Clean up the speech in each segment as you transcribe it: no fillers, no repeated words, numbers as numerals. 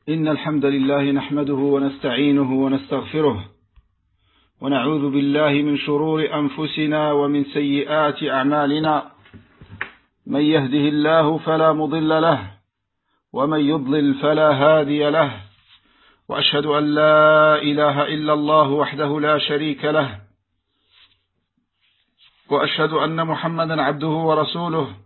إن الحمد لله نحمده ونستعينه ونستغفره ونعوذ بالله من شرور أنفسنا ومن سيئات أعمالنا من يهده الله فلا مضل له ومن يضلل فلا هادي له وأشهد أن لا إله إلا الله وحده لا شريك له وأشهد أن محمدا عبده ورسوله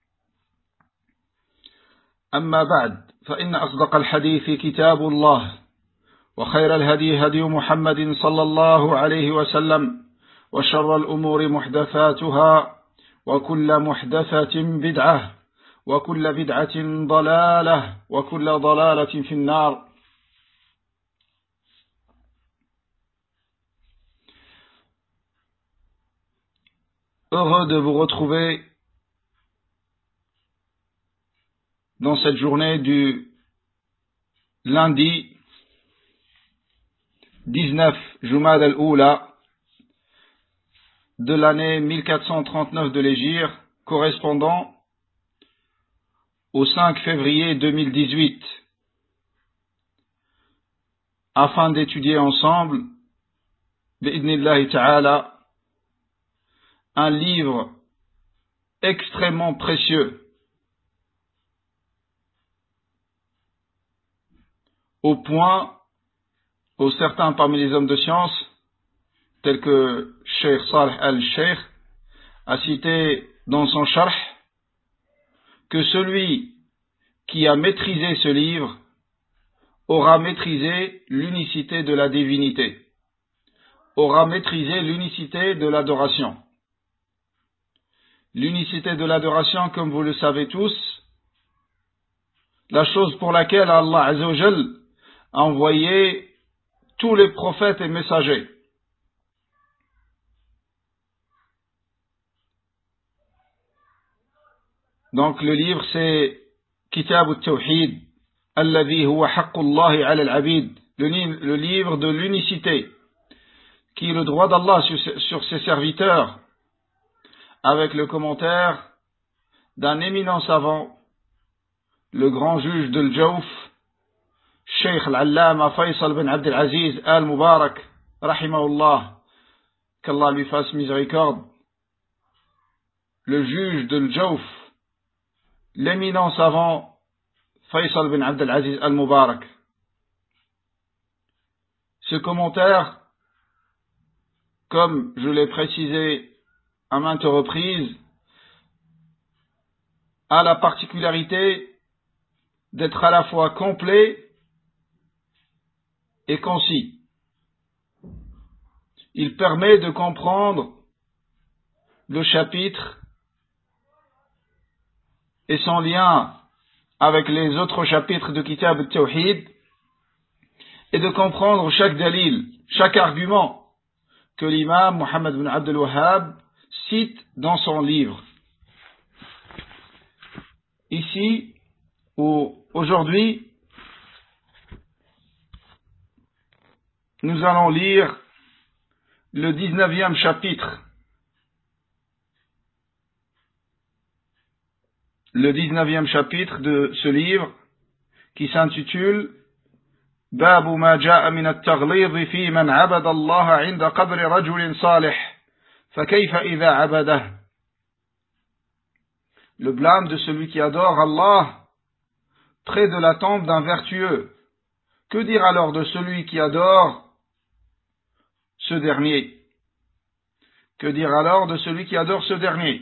أما بعد فإن أصدق الحديث كتاب الله وخير الهدي هدي محمد صلى الله عليه وسلم وشر الأمور محدثاتها وكل محدثة بدعة وكل بدعة ضلالة وكل ضلالة في النار. Heureux de vous retrouver dans cette journée du lundi 19 Jumad al-Oula de l'année 1439 de l'Hégire, correspondant au 5 février 2018, afin d'étudier ensemble, bi'idhnillahi ta'ala, un livre extrêmement précieux, au point où certains parmi les hommes de science, tels que Cheikh Saleh al-Sheikh, a cité dans son charh que celui qui a maîtrisé ce livre aura maîtrisé l'unicité de la divinité, aura maîtrisé l'unicité de l'adoration. L'unicité de l'adoration, comme vous le savez tous, la chose pour laquelle Allah Azza wa Jal a envoyé tous les prophètes et messagers. Donc le livre c'est Kitab al-Tawhid, alladhi huwa haqqullahi ala al-abid, le livre de l'unicité, qui est le droit d'Allah sur ses serviteurs, avec le commentaire d'un éminent savant, le grand juge de l'Jawf, Cheikh al-Allama Faisal bin Abd al-Aziz al-Mubarak, rahimahullah, qu'Allah lui fasse miséricorde, le juge de l'Jawf, l'éminent savant Faisal bin Abd al-Aziz al-Mubarak. Ce commentaire, comme je l'ai précisé à maintes reprises, a la particularité d'être à la fois complet et concis. Il permet de comprendre le chapitre et son lien avec les autres chapitres de Kitab al-Tawhid, et de comprendre chaque dalil, chaque argument que l'imam Muhammad bin Abdul Wahhab cite dans son livre. Ici, aujourd'hui, nous allons lire le 19e chapitre. Le 19e chapitre de ce livre qui s'intitule باب ما جاء من التغليظ في من عبد الله عند قبر رجل صالح فكيف إذا عبده. Le blâme de celui qui adore Allah près de la tombe d'un vertueux. Que dire alors de celui qui adore ce dernier? Que dire alors de celui qui adore ce dernier?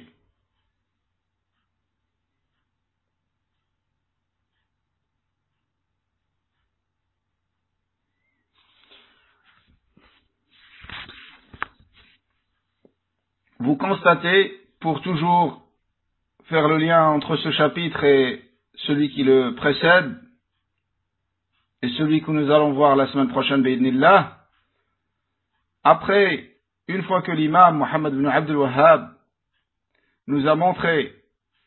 Vous constatez, pour toujours faire le lien entre ce chapitre et celui qui le précède, et celui que nous allons voir la semaine prochaine, bi'idhnillah, après, une fois que l'imam Muhammad bin Abdul Wahhab nous a montré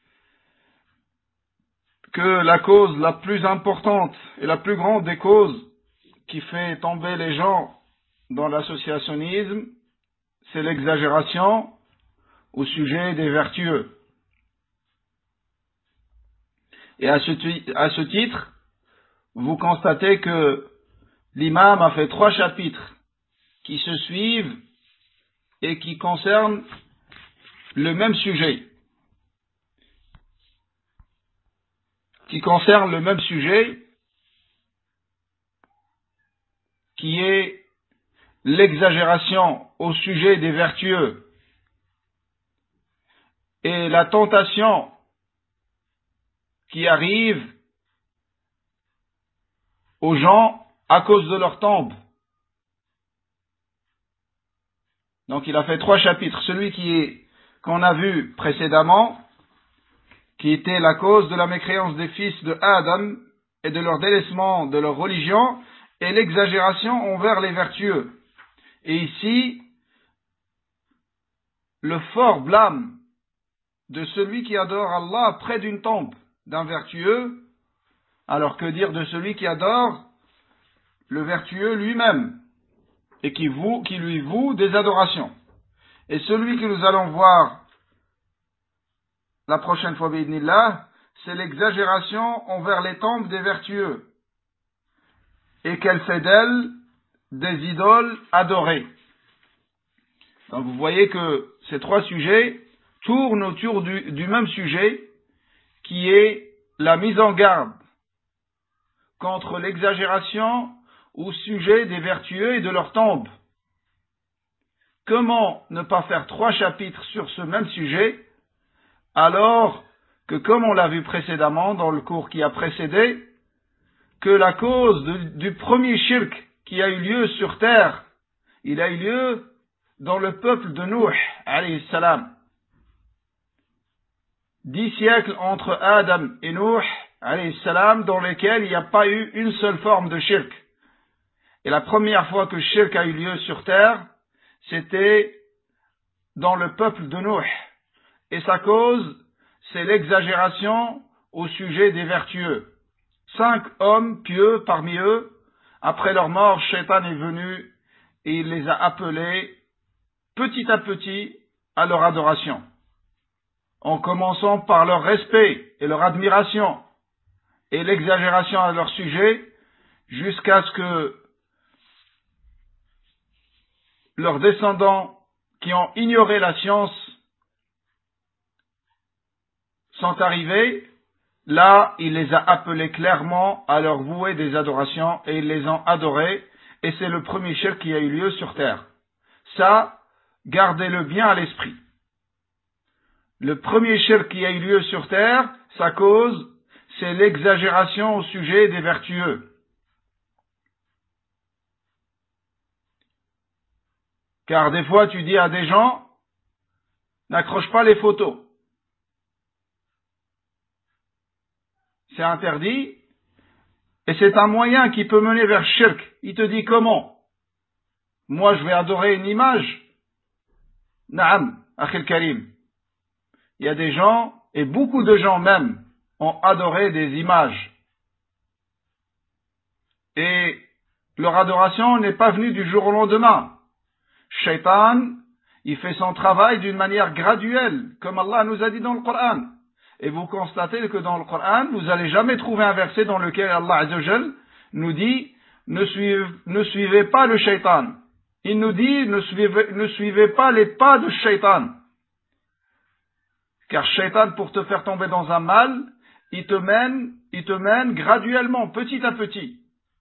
que la cause la plus importante et la plus grande des causes qui fait tomber les gens dans l'associationnisme, c'est l'exagération au sujet des vertueux. Et à ce titre, vous constatez que l'imam a fait 3 chapitres qui se suivent et qui concernent le même sujet. Qui est l'exagération au sujet des vertueux et la tentation qui arrive aux gens à cause de leur tombe. Donc il a fait 3 chapitres. Celui qu'on a vu précédemment, qui était la cause de la mécréance des fils de Adam et de leur délaissement de leur religion, et l'exagération envers les vertueux. Et ici, le fort blâme de celui qui adore Allah près d'une tombe d'un vertueux, alors que dire de celui qui adore le vertueux lui-même et qui lui voue des adorations. Et celui que nous allons voir la prochaine fois, bi'idhnillah, c'est l'exagération envers les tombes des vertueux et qu'elle fait d'elles des idoles adorées. Donc vous voyez que ces 3 sujets tournent autour du même sujet, qui est la mise en garde contre l'exagération au sujet des vertueux et de leur tombe. Comment ne pas faire 3 chapitres sur ce même sujet, alors que, comme on l'a vu précédemment dans le cours qui a précédé, que la cause du premier shirk qui a eu lieu sur terre, il a eu lieu dans le peuple de Nuh, alayhi salam. 10 siècles entre Adam et Nuh, alayhi salam, dans lesquels il n'y a pas eu une seule forme de shirk. Et la première fois que shirk a eu lieu sur terre, c'était dans le peuple de Nuh. Et sa cause, c'est l'exagération au sujet des vertueux. 5 hommes pieux parmi eux, après leur mort, Shaitan est venu et il les a appelés petit à petit à leur adoration, en commençant par leur respect et leur admiration et l'exagération à leur sujet, jusqu'à ce que leurs descendants qui ont ignoré la science sont arrivés. Là, il les a appelés clairement à leur vouer des adorations et ils les ont adorés, et c'est le premier shirk qui a eu lieu sur terre. Ça, gardez-le bien à l'esprit. Le premier shirk qui a eu lieu sur terre, sa cause, c'est l'exagération au sujet des vertueux. Car des fois, tu dis à des gens, n'accroche pas les photos. C'est interdit, et c'est un moyen qui peut mener vers shirk. Il te dit comment? Moi, je vais adorer une image? Naam, akhil karim. Il y a des gens, et beaucoup de gens même, ont adoré des images. Et leur adoration n'est pas venue du jour au lendemain. Shaitan, il fait son travail d'une manière graduelle, comme Allah nous a dit dans le Coran. Et vous constatez que dans le Coran, vous n'allez jamais trouver un verset dans lequel Allah Azzawajal nous dit ne suivez pas le Shaitan. Il nous dit ne suivez pas les pas de Shaitan. Car Shaitan, pour te faire tomber dans un mal, il te mène graduellement, petit à petit.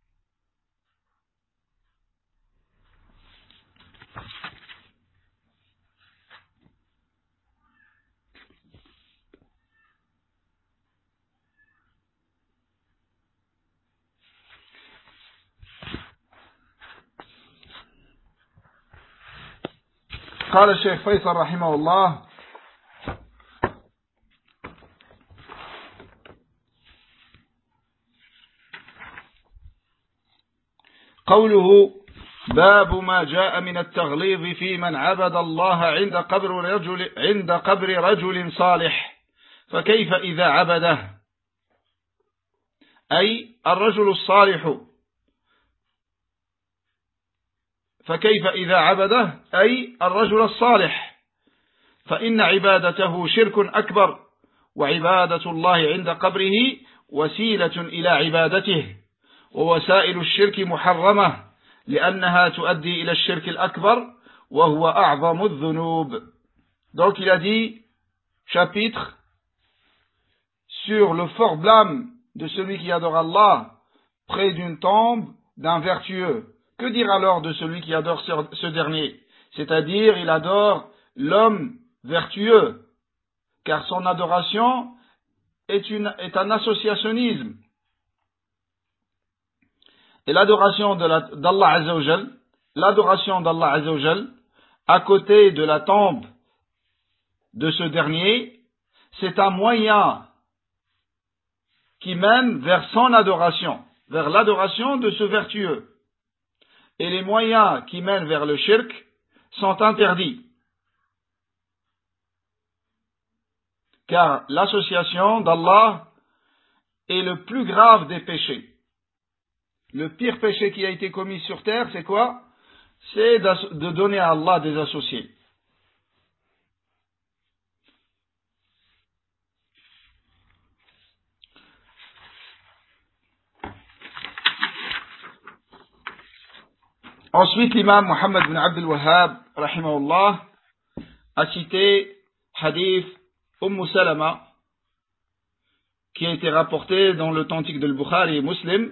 قال الشيخ فيصل رحمه الله: قوله باب ما جاء من التغليظ في من عبد الله عند قبر رجل صالح فكيف إذا عبده، أي الرجل الصالح، فكيف إذا عبده أي الرجل الصالح، فإن عبادته شرك أكبر، وعبادة الله عند قبره وسيلة إلى عبادته، ووسائل الشرك محرمة لأنها تؤدي إلى الشرك الأكبر وهو أعظم الذنوب. Donc il a dit, chapitre sur le fort blâme de celui qui adore Allah près d'une tombe d'un vertueux. Que dire alors de celui qui adore ce dernier? C'est-à-dire, il adore l'homme vertueux, car son adoration est un associationnisme. Et l'adoration d'Allah Azza wa Jal, l'adoration d'Allah Azza wa Jal, à côté de la tombe de ce dernier, c'est un moyen qui mène vers son adoration, vers l'adoration de ce vertueux. Et les moyens qui mènent vers le shirk sont interdits. Car l'association d'Allah est le plus grave des péchés. Le pire péché qui a été commis sur terre, c'est quoi? C'est de donner à Allah des associés. Ensuite, l'imam Muhammad ibn Abd al-Wahhab, rahimahullah, a cité hadith Salama, qui a été rapporté dans l'authentique de Bukhari et Muslim.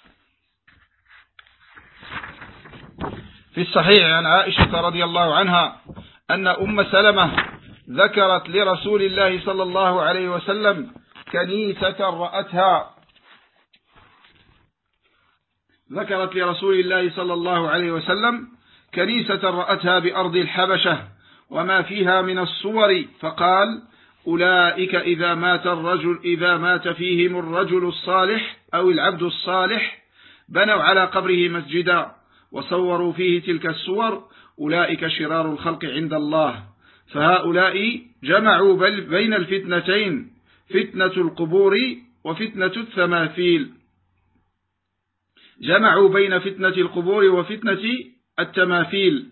في الصحيح عن عائشة رضي الله عنها أن سلمة ذكرت لرسول الله صلى الله عليه وسلم كنيسة رأتها ذكرت لرسول الله صلى الله عليه وسلم كنيسة رأتها بأرض الحبشة وما فيها من الصور فقال أولئك إذا مات فيهم الرجل الصالح أو العبد الصالح بنوا على قبره مسجدا وصوروا فيه تلك الصور أولئك شرار الخلق عند الله فهؤلاء جمعوا بين الفتنتين فتنة القبور وفتنة التماثيل جمعوا بين فتنة القبور وفتنة التماثيل.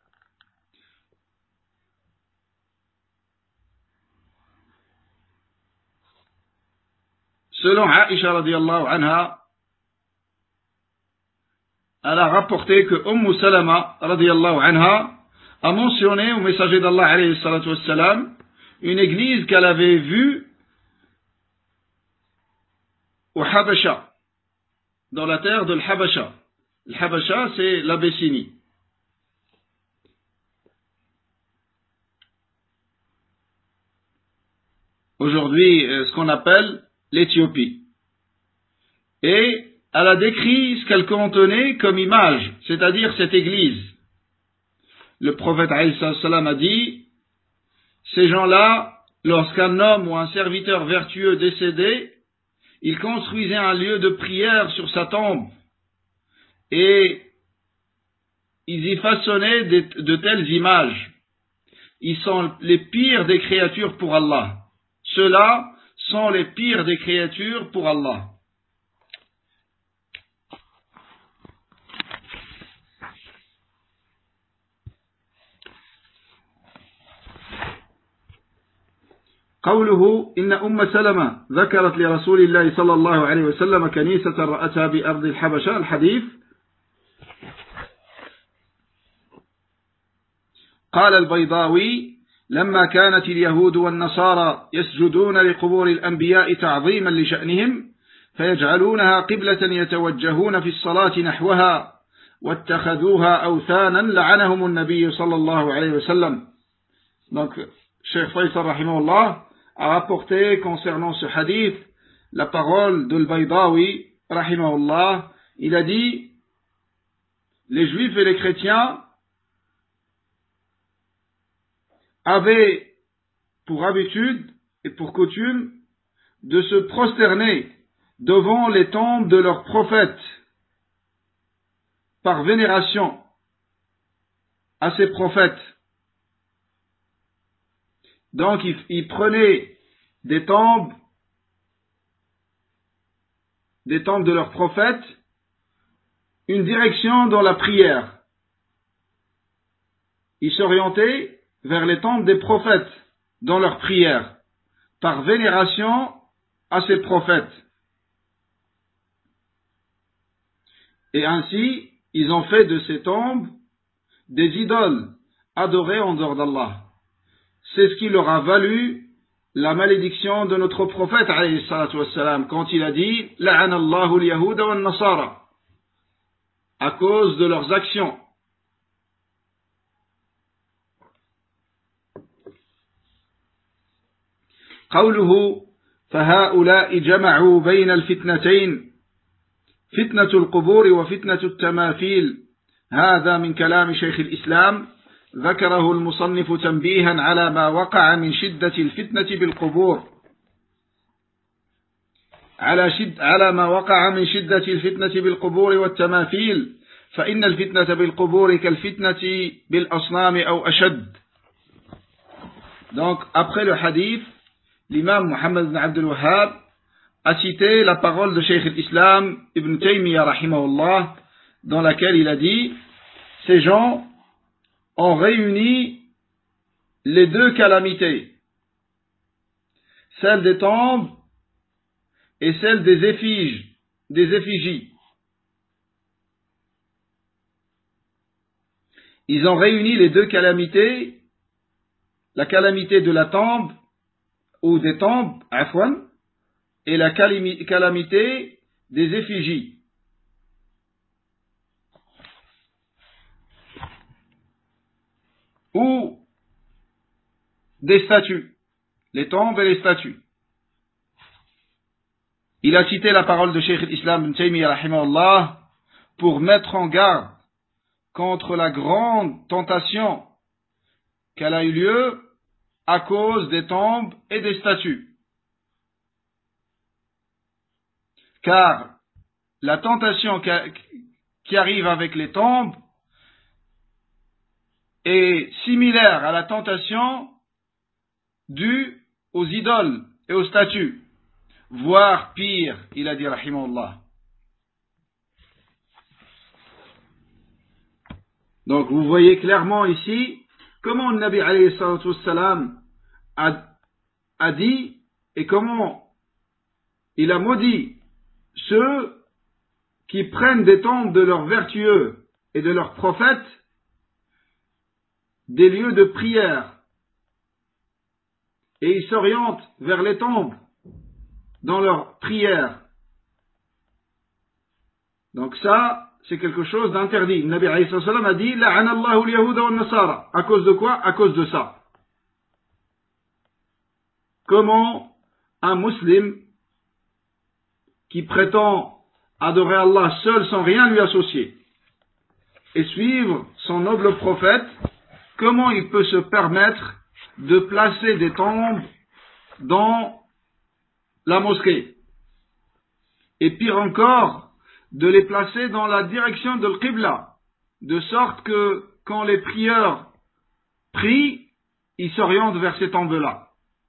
Selon Aïcha radiyallahu anha, elle a rapporté que Salama radiyallahu anha a mentionné au messager d'Allah alayhi salatu wassalam une église qu'elle avait vue au Habasha, dans la terre de l'Habasha. L'Habasha, c'est l'Abyssinie. Aujourd'hui, ce qu'on appelle l'Éthiopie. Et elle a décrit ce qu'elle contenait comme image, c'est-à-dire cette église. Le prophète alayhi salam a dit, ces gens-là, lorsqu'un homme ou un serviteur vertueux décédait, il construisait un lieu de prière sur sa tombe et ils y façonnaient de telles images. Ils sont les pires des créatures pour Allah. Ceux-là sont les pires des créatures pour Allah. قوله إن سلمة ذكرت لرسول الله صلى الله عليه وسلم كنيسة رأتها بأرض الحبشة الحديث قال البيضاوي لما كانت اليهود والنصارى يسجدون لقبور الأنبياء تعظيما لشأنهم فيجعلونها قبلة يتوجهون في الصلاة نحوها واتخذوها أوثانا لعنهم النبي صلى الله عليه وسلم. Donc, Cheikh Faisal rahimahullah a rapporté concernant ce hadith la parole de Al-Baydawi rahimahullah. Il a dit, les juifs et les chrétiens avaient pour habitude et pour coutume de se prosterner devant les tombes de leurs prophètes par vénération à ces prophètes. Donc ils prenaient des tombes de leurs prophètes, une direction dans la prière. Ils s'orientaient vers les tombes des prophètes dans leur prière, par vénération à ces prophètes. Et ainsi, ils ont fait de ces tombes des idoles adorées en dehors d'Allah. C'est ce qui leur a valu la malédiction de notre prophète alayhi salatu wassalam, quand il a dit « La'ana Allahu al-Yahuda wa al-Nasara » à cause de leurs actions. قوله فهؤلاء جمعوا بين الفتنتين فتنة القبور وفتنة التماثيل هذا من كلام شيخ الإسلام ذكره المصنف تنبيها على ما وقع من شدة الفتنة بالقبور على ما وقع من شدة الفتنة بالقبور والتماثيل فإن الفتنة بالقبور كالفتنة بالأصنام أو أشد. Donc après le hadith, l'imam Muhammad ibn Abdul Wahhab a cité la parole de Cheikh al-Islam Ibn Taymiyyah rahimahullah, dans laquelle il a dit « Ces gens ont réuni les deux calamités, celle des tombes et celle des effigies. Ils ont réuni les deux calamités, la calamité de la tombe ou des tombes, afwan, et la calamité des effigies. Ou des statues, les tombes et les statues. Il a cité la parole de Cheikh al-Islam Ibn Taymiyyah rahimahullah pour mettre en garde contre la grande tentation qu'elle a eu lieu à cause des tombes et des statues. Car la tentation qui arrive avec les tombes est similaire à la tentation due aux idoles et aux statues, voire pire, il a dit rahimahullah. Donc vous voyez clairement ici comment le Nabi alayhi salatu wassalam a dit et comment il a maudit ceux qui prennent des tombes de leurs vertueux et de leurs prophètes des lieux de prière et ils s'orientent vers les tombes dans leur prière. Donc ça, c'est quelque chose d'interdit. Le Nabi alayhi sallam a dit La'ana Allahu al-Yahuda wa al-Nasara. À cause de quoi? À cause de ça. Comment un musulman qui prétend adorer Allah seul sans rien lui associer et suivre son noble prophète, comment il peut se permettre de placer des tombes dans la mosquée? Et pire encore, de les placer dans la direction de l'Qibla, de sorte que quand les prieurs prient, ils s'orientent vers ces tombes-là.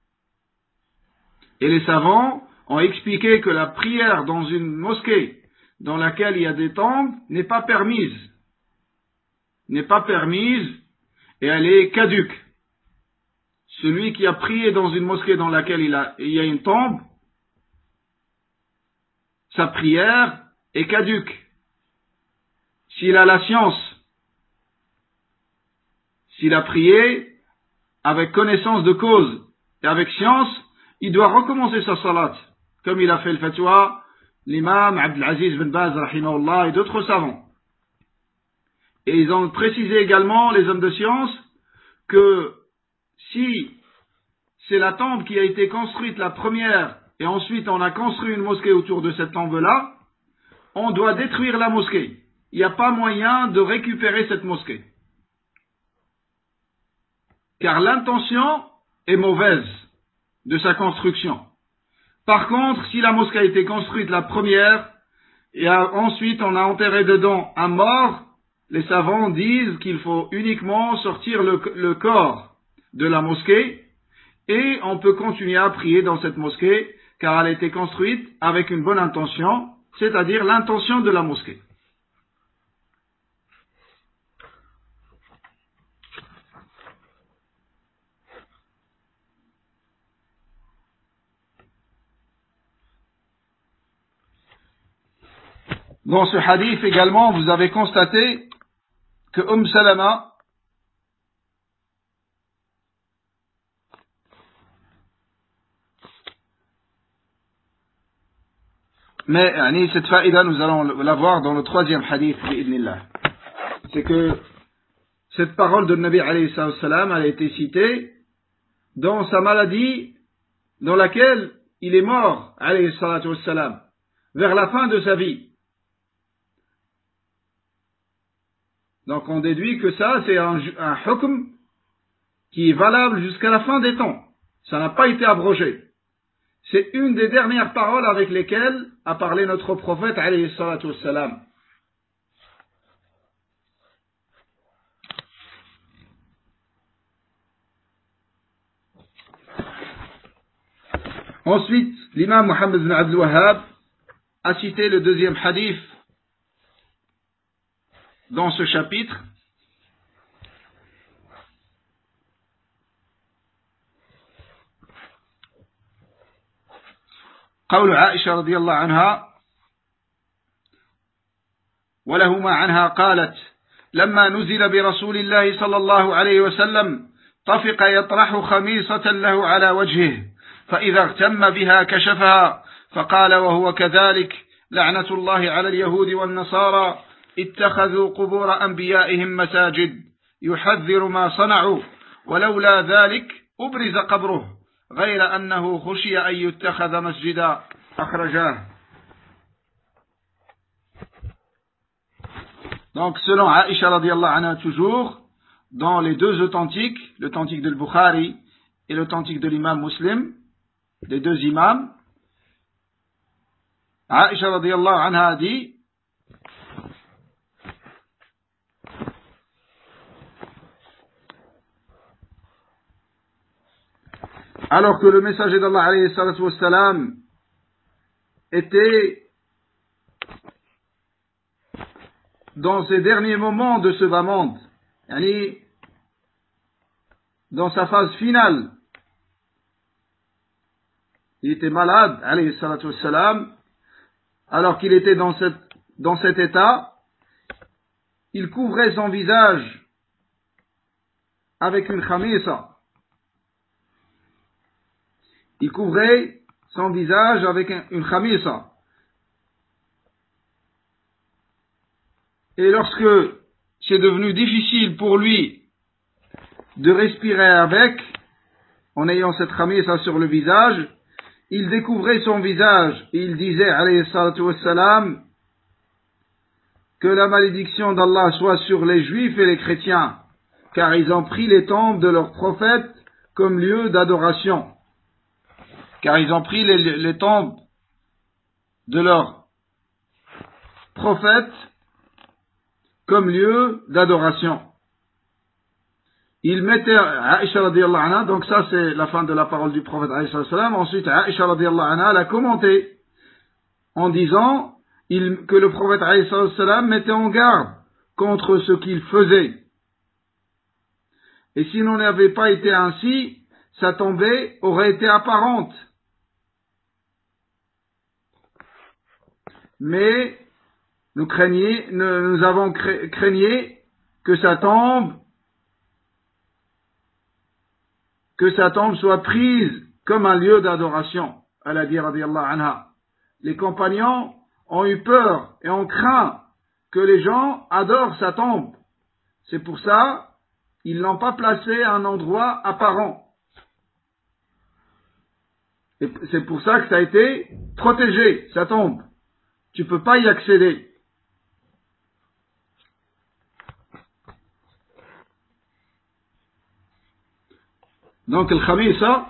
Et les savants ont expliqué que la prière dans une mosquée dans laquelle il y a des tombes n'est pas permise. N'est pas permise et elle est caduque. Celui qui a prié dans une mosquée dans laquelle il y a une tombe, sa prière est caduque. S'il a la science, s'il a prié avec connaissance de cause et avec science, il doit recommencer sa salat, comme il a fait le fatwa l'imam Abdelaziz bin Baz rahimahullah et d'autres savants. Et ils ont précisé également, les hommes de science, que si c'est la tombe qui a été construite la première et ensuite on a construit une mosquée autour de cette tombe-là, on doit détruire la mosquée. Il n'y a pas moyen de récupérer cette mosquée. Car l'intention est mauvaise de sa construction. Par contre, si la mosquée a été construite la première et ensuite on a enterré dedans un mort, les savants disent qu'il faut uniquement sortir le corps de la mosquée et on peut continuer à prier dans cette mosquée car elle a été construite avec une bonne intention, c'est-à-dire l'intention de la mosquée. Dans ce hadith également, vous avez constaté que Salama mais cette faïda, nous allons la voir dans le troisième hadith bi'idnillah. C'est que cette parole de Nabi alayhi salam a été citée dans sa maladie dans laquelle il est mort alayhi salam, vers la fin de sa vie. Donc on déduit que ça c'est un hukm qui est valable jusqu'à la fin des temps. Ça n'a pas été abrogé. C'est une des dernières paroles avec lesquelles a parlé notre prophète alayhi salam. Ensuite, l'imam Muhammad ibn Abdul Wahhab a cité le deuxième hadith dans ce chapitre. قول عائشة رضي الله عنها ولهما عنها قالت لما نزل برسول الله صلى الله عليه وسلم طفق يطرح خميصة له على وجهه فإذا اغتم بها كشفها فقال وهو كذلك لعنة الله على اليهود والنصارى اتخذوا قبور أنبيائهم مساجد يحذر ما صنعوا ولولا ذلك أبرز قبره غير أنه خشي أن يتخذ مسجدا أخرجاه. Donc selon Aïcha radiyallahu anha toujours, dans les deux authentiques, l'authentique de Bukhari et l'authentique de l'imam Muslim, les deux imams, Aïcha radiyallahu anha a dit alors que le messager d'Allah alayhi salatu wassalam était dans ses derniers moments de ce bas monde, dans sa phase finale, il était malade, alayhi salatu wassalam, alors qu'il était dans cet état, il couvrait son visage avec une khamisa. Il couvrait son visage avec une khamisa. Et lorsque c'est devenu difficile pour lui de respirer avec, en ayant cette khamisa sur le visage, il découvrait son visage et il disait, alayhi salatu wassalam, que la malédiction d'Allah soit sur les juifs et les chrétiens, car ils ont pris les tombes de leurs prophètes comme lieu d'adoration. Car ils ont pris les tombes de leurs prophètes comme lieu d'adoration. Il mettait Aïcha radiyallahu anha, donc ça c'est la fin de la parole du prophète alayhi salam. Ensuite Aïcha radiyallahu anha l'a commenté en disant que le prophète alayhi salam mettait en garde contre ce qu'il faisait. Et s'il n'en avait pas été ainsi, sa tombée aurait été apparente. Mais nous avons craigné que sa tombe soit prise comme un lieu d'adoration. Elle a dit radiyallahu anha. Les compagnons ont eu peur et ont craint que les gens adorent sa tombe. C'est pour ça ils l'ont pas placé à un endroit apparent. Et c'est pour ça que ça a été protégé, sa tombe. Tu peux pas y accéder. Donc le khamisa,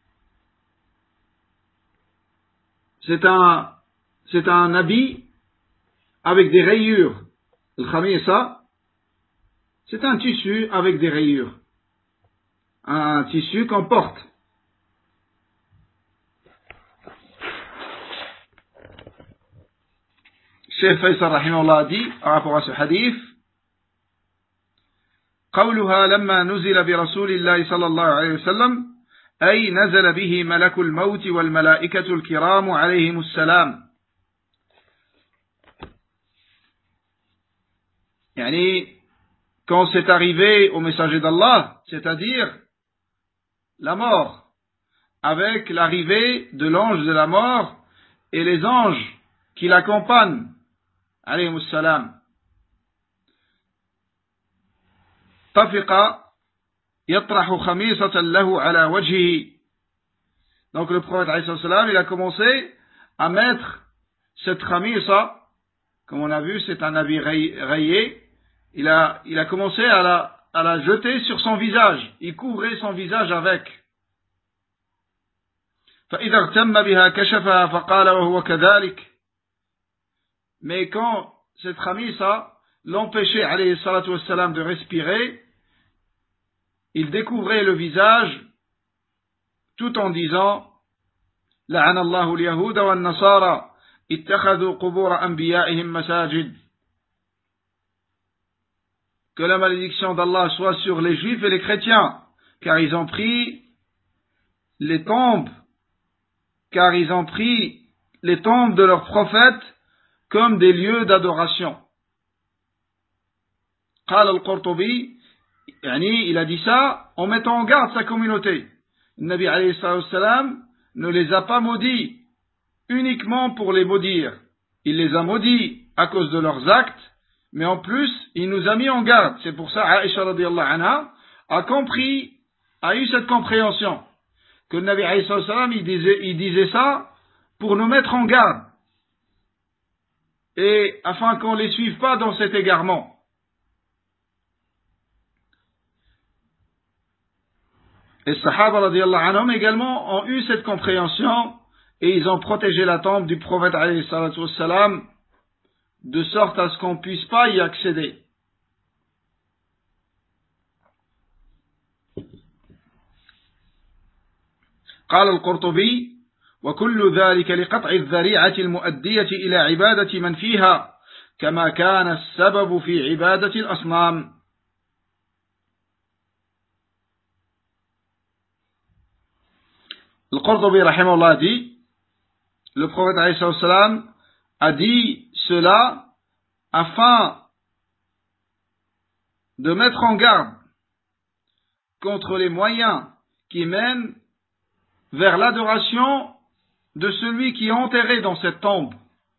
c'est un habit avec des rayures. Le khamisa, c'est un tissu avec des rayures. Un tissu qu'on porte. Cheikh Faisal rahimahullah a dit, par rapport à ce hadith, قولها لما نزل برسول الله صلى الله عليه وسلم أي نزل به ملك الموت والملائكة الكرام عليهم السلام. quand c'est arrivé au messager d'Allah, c'est-à-dire la mort, avec l'arrivée de l'ange de la mort et les anges qui l'accompagnent, alayhimus salam. طفق يطرح خميصة له على وجهه. Donc le prophète alayhi salam, il a commencé à mettre cette khamisa, comme on a vu, c'est un habit rayé, il a commencé à la jeter sur son visage, il couvrait son visage avec. فإذا اغتم بها كشفها فقال وهو كذلك. Mais quand cette khamisa l'empêchait, alayhi salatu wassalam, de respirer, il découvrait le visage tout en disant لعن الله اليهود والنصارى اتخذوا قبور أنبيائهم مساجد. Que la malédiction d'Allah soit sur les juifs et les chrétiens, car ils ont pris les tombes de leurs prophètes comme des lieux d'adoration. قال القرطبي, il a dit ça en mettant en garde sa communauté. Le Nabi alayhi salam ne les a pas maudits uniquement pour les maudire. Il les a maudits à cause de leurs actes, mais en plus, il nous a mis en garde. C'est pour ça, Aïcha radiyallahu anha a eu cette compréhension, que le Nabi alayhi salam, il disait ça pour nous mettre en garde, et afin qu'on ne les suive pas dans cet égarement. Les Sahaba radiyallahu anhum également ont eu cette compréhension, et ils ont protégé la tombe du prophète alayhi salatu wassalam, de sorte à ce qu'on ne puisse pas y accéder. قال القرطبي وكل ذلك لقطع الذريعة المؤدية إلى عبادة من فيها كما كان السبب في عبادة الأصنام. القرطبي رحمه الله dit, le prophète alayhi salam a dit cela afin de mettre en garde contre les moyens qui mènent vers l'adoration de celui qui est enterré dans cette tombe,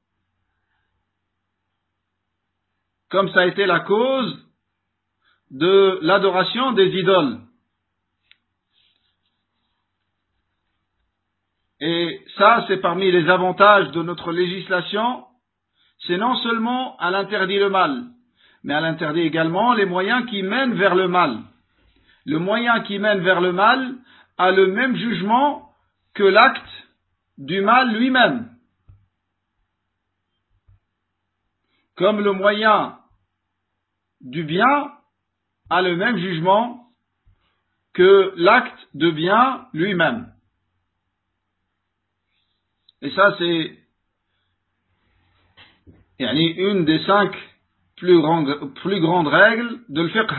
comme ça a été la cause de l'adoration des idoles. Et ça, c'est parmi les avantages de notre législation. C'est non seulement elle interdit le mal, mais elle interdit également les moyens qui mènent vers le mal. Le moyen qui mène vers le mal a le même jugement que l'acte du mal lui-même. Comme le moyen du bien a le même jugement que l'acte de bien lui-même. Et ça, c'est une des 5 plus grandes règles de l'fiqh.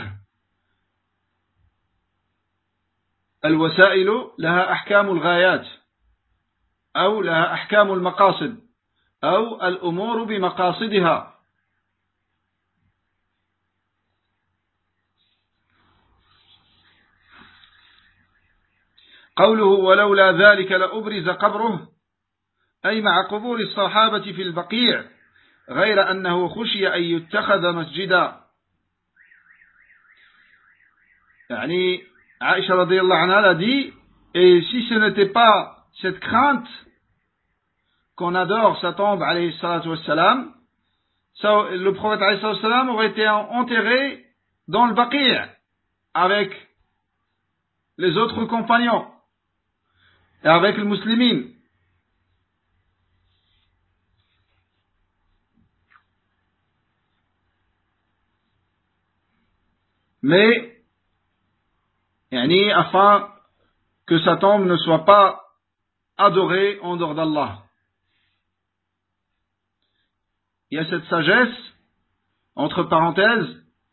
الوسائل لها أحكام الغايات أو لها أحكام المقاصد أو الأمور بمقاصدها. قوله ولولا ذلك لأبرز قبره أي مع قبور الصحابة في البقيع غير أنه خشي أن يتخذ مسجدا. Aïcha radiyallahu anha l'a dit, et si ce n'était pas cette crainte qu'on adore sa tombe alayhi salatu wassalam, le prophète alayhi salatu wassalam aurait été enterré dans le Baqi' avec les autres compagnons et avec les musulmans. Mais afin que sa tombe ne soit pas adorée en dehors d'Allah. Il y a cette sagesse, entre parenthèses,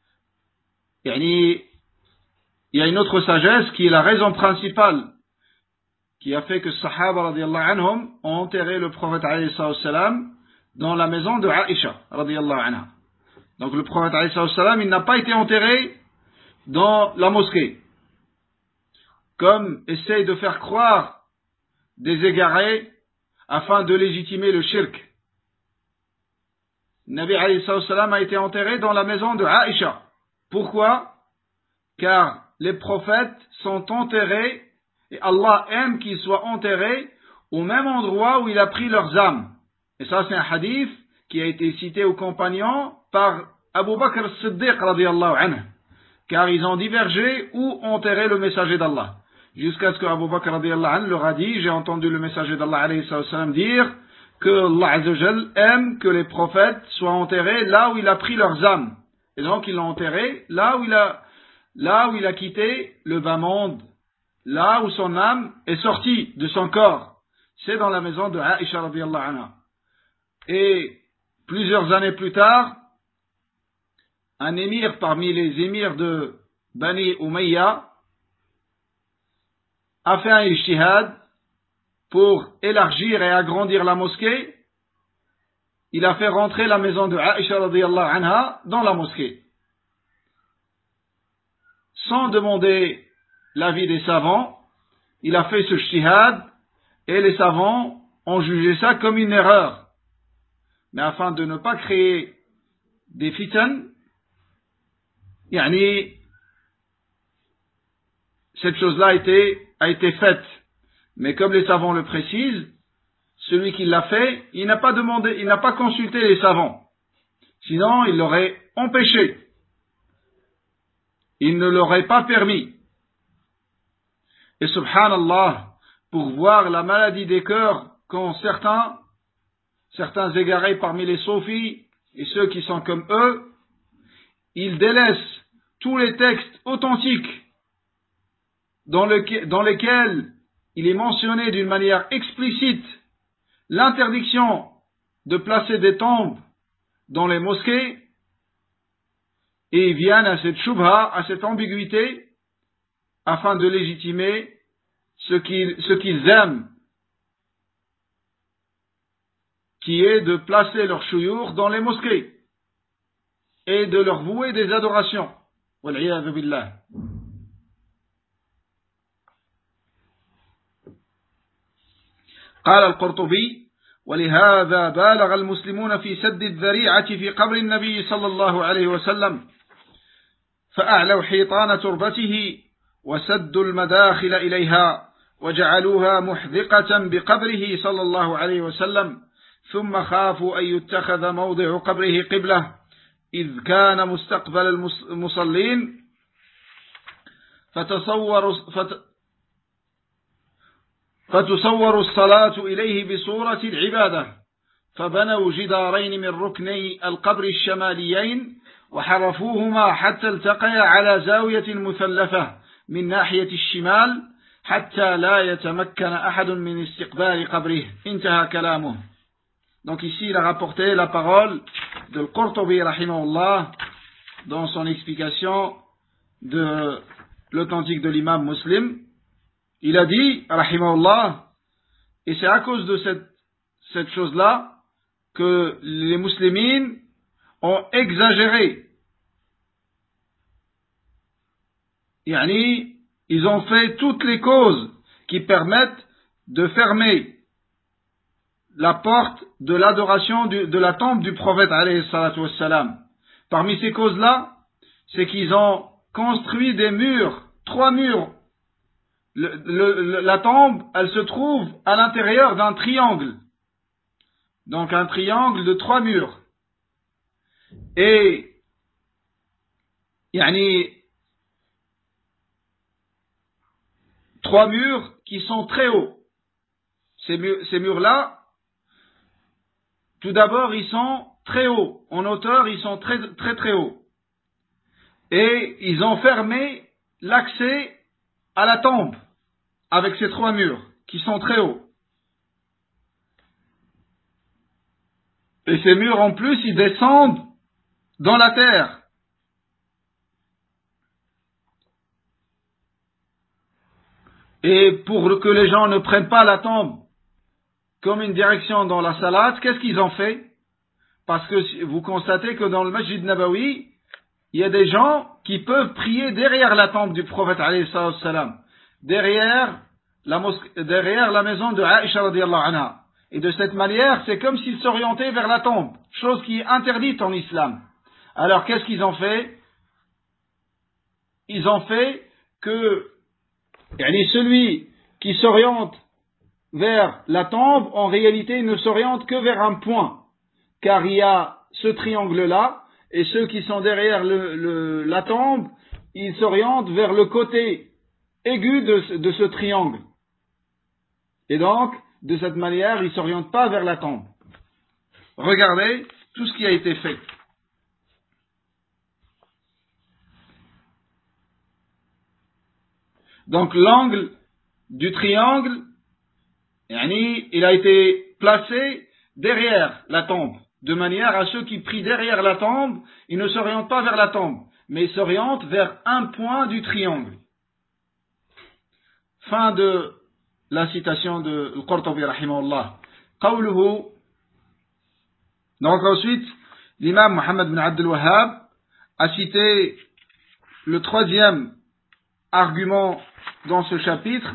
il y a une autre sagesse qui est la raison principale qui a fait que Sahaba radiyallahu anhum ont enterré le prophète alayhi salam dans la maison de Aïcha radiyallahu anha. Donc le prophète alayhi salam, il n'a pas été enterré dans la mosquée, comme essaye de faire croire des égarés afin de légitimer le shirk. Nabi alayhi salam a été enterré dans la maison de Aïcha. Pourquoi? Car les prophètes sont enterrés, et Allah aime qu'ils soient enterrés au même endroit où il a pris leurs âmes. Et ça, c'est un hadith qui a été cité aux compagnons par Abu Bakr as-Siddiq radiyallahu anhu. Car ils ont divergé où enterrer le messager d'Allah. Jusqu'à ce que Abu Bakr radiyallahu anhu leur a dit, j'ai entendu le messager d'Allah alayhi salam dire que Allah azza wa jal aime que les prophètes soient enterrés là où il a pris leurs âmes. Et donc ils l'ont enterré là où il a quitté le bas monde, là où son âme est sortie de son corps. C'est dans la maison de Aïcha radiyallahu anha. Et plusieurs années plus tard, un émir parmi les émirs de Bani Umayya a fait un ijtihad pour élargir et agrandir la mosquée. Il a fait rentrer la maison de Aïcha radiyallahu anha dans la mosquée, sans demander l'avis des savants. Il a fait ce ijtihad et les savants ont jugé ça comme une erreur. Mais afin de ne pas créer des fitan, cette chose-là a été faite. Mais comme les savants le précisent, celui qui l'a fait, il n'a pas consulté les savants. Sinon, il l'aurait empêché. Il ne l'aurait pas permis. Et subhanallah, pour voir la maladie des cœurs qu'ont certains égarés parmi les soufis et ceux qui sont comme eux, ils délaissent tous les textes authentiques dans lesquels il est mentionné d'une manière explicite l'interdiction de placer des tombes dans les mosquées, et ils viennent à cette shubha, à cette ambiguïté, afin de légitimer ce qu'ils aiment, qui est de placer leurs chouyours dans les mosquées et de leur vouer des adorations. Wal-'iyadhu billah. قال القرطبي: ولهذا بالغ المسلمون في سد الذريعة في قبر النبي صلى الله عليه وسلم، فأعلوا حيطان تربته وسدوا المداخل إليها وجعلوها محذقة بقبره صلى الله عليه وسلم، ثم خافوا أن يتخذ موضع قبره قبلة إذ كان مستقبل المصلين، فتصور الصلاة إليه بصورة العبادة، فبنوا جدارين من ركني القبر الشماليين وحرفوهما حتى التقيا على زاوية مثلثة من ناحية الشمال حتى لا يتمكن أحد من استقبال قبره. انتهى كلامه. Donc ici il a rapporté la parole de Al-Qurtubi rahimahullah dans son explication de l'authentique de l'imam Muslim. Il a dit, rahimahullah, et c'est à cause de cette chose-là que les musulmans ont exagéré. Ils ont fait toutes les causes qui permettent de fermer la porte de l'adoration de la tombe du prophète alayhi salatu wassalam. Parmi ces causes-là, c'est qu'ils ont construit des murs, 3 murs. La tombe, elle se trouve à l'intérieur d'un triangle. Donc un triangle de 3 murs. Et 3 murs qui sont très hauts. Ces murs-là, tout d'abord, ils sont très hauts. En hauteur, ils sont très très très hauts. Et ils ont fermé l'accès à la tombe avec ces 3 murs qui sont très hauts. Et ces murs, en plus, ils descendent dans la terre. Et pour que les gens ne prennent pas la tombe comme une direction dans la salade, qu'est-ce qu'ils ont fait? Parce que vous constatez que dans le Masjid Nabawi, il y a des gens qui peuvent prier derrière la tombe du prophète alayhi salam, derrière la maison de Aïcha radiyallahu anha. Et de cette manière, c'est comme s'ils s'orientaient vers la tombe, chose qui est interdite en islam. Alors qu'est-ce qu'ils ont fait? Ils ont fait que celui qui s'oriente vers la tombe, en réalité, il ne s'oriente que vers un point, car il y a ce triangle-là, et ceux qui sont derrière la tombe, ils s'orientent vers le côté aigu de ce triangle. Et donc, de cette manière, ils ne s'orientent pas vers la tombe. Regardez tout ce qui a été fait. Donc, l'angle du triangle, il a été placé derrière la tombe, de manière à ceux qui prient derrière la tombe, ils ne s'orientent pas vers la tombe, mais ils s'orientent vers un point du triangle. Fin de la citation de Al-Qurtubi rahimahullah. Qawluhu. Donc ensuite, l'imam Muhammad bin Abdul Wahhab a cité le troisième argument dans ce chapitre.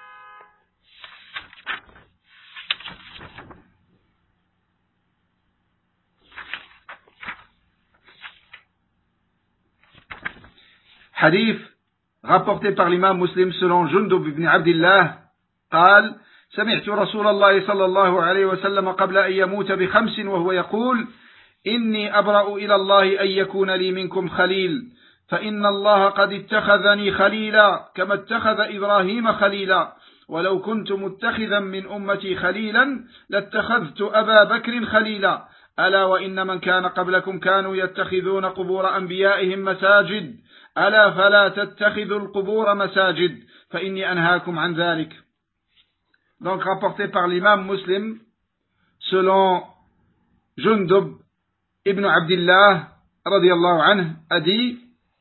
Hadith rapporté par l'imam muslim selon Jundub ibn Abdillah قال سمعت رسول الله صلى الله عليه وسلم قبل أن يموت ب5 وهو يقول إني أبرأ إلى الله أن يكون لي منكم خليل فإن الله قد اتخذني خليلا كما اتخذ إبراهيم خليلا ولو كنت متخذا من أمتي خليلا لاتخذت أبا بكر خليلا ألا وإن من كان قبلكم كانوا يتخذون قبور أنبيائهم مساجد ألا فلا تتخذوا القبور مساجد فإني أنهاكم عن ذلك. Donc rapporté par l'imam muslim selon Jundub ibn Abdillah radiyallahu anhu a dit: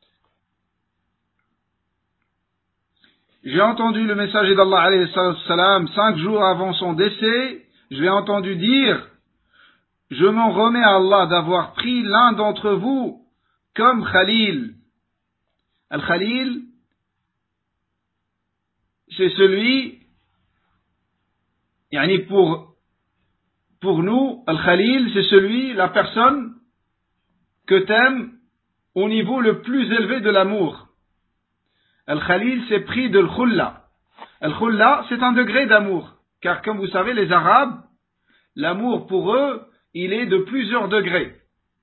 j'ai entendu le messager d'Allah alayhi salam 5 jours avant son décès, je l'ai entendu dire: je m'en remets à Allah d'avoir pris l'un d'entre vous comme Khalil. Al-Khalil, c'est celui, pour nous, Al-Khalil, c'est celui, la personne que t'aimes au niveau le plus élevé de l'amour. Al-Khalil, c'est pris de l'Khulla. Al-Khulla, c'est un degré d'amour. Car comme vous savez, les Arabes, l'amour pour eux, il est de plusieurs degrés.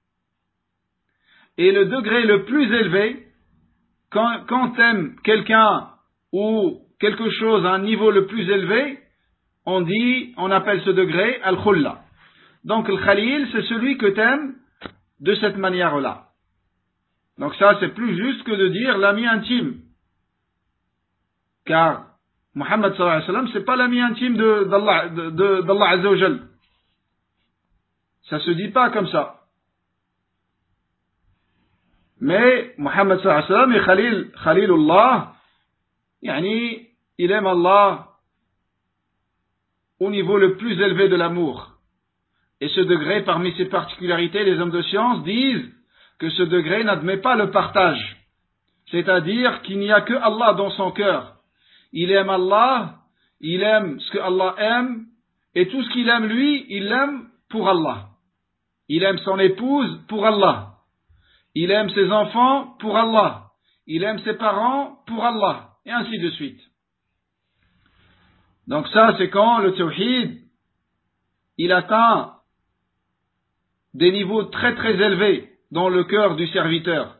Et le degré le plus élevé, quand t'aimes quelqu'un ou quelque chose à un niveau le plus élevé, on appelle ce degré Al-Khulla. Donc Al-Khalil, c'est celui que t'aimes de cette manière-là. Donc ça, c'est plus juste que de dire l'ami intime. Car Muhammad sallallahu alayhi wa sallam, c'est pas l'ami intime d'Allah Azza wa Jal. Ça se dit pas comme ça. Mais Muhammad sallallahu alayhi wa sallam est Khalilullah, il aime Allah au niveau le plus élevé de l'amour. Et ce degré, parmi ses particularités, les hommes de science disent que ce degré n'admet pas le partage. C'est-à-dire qu'il n'y a que Allah dans son cœur. Il aime Allah, il aime ce que Allah aime, et tout ce qu'il aime lui, il l'aime pour Allah. Il aime son épouse pour Allah. Il aime ses enfants pour Allah. Il aime ses parents pour Allah. Et ainsi de suite. Donc ça, c'est quand le tawhid, il atteint des niveaux très très élevés dans le cœur du serviteur.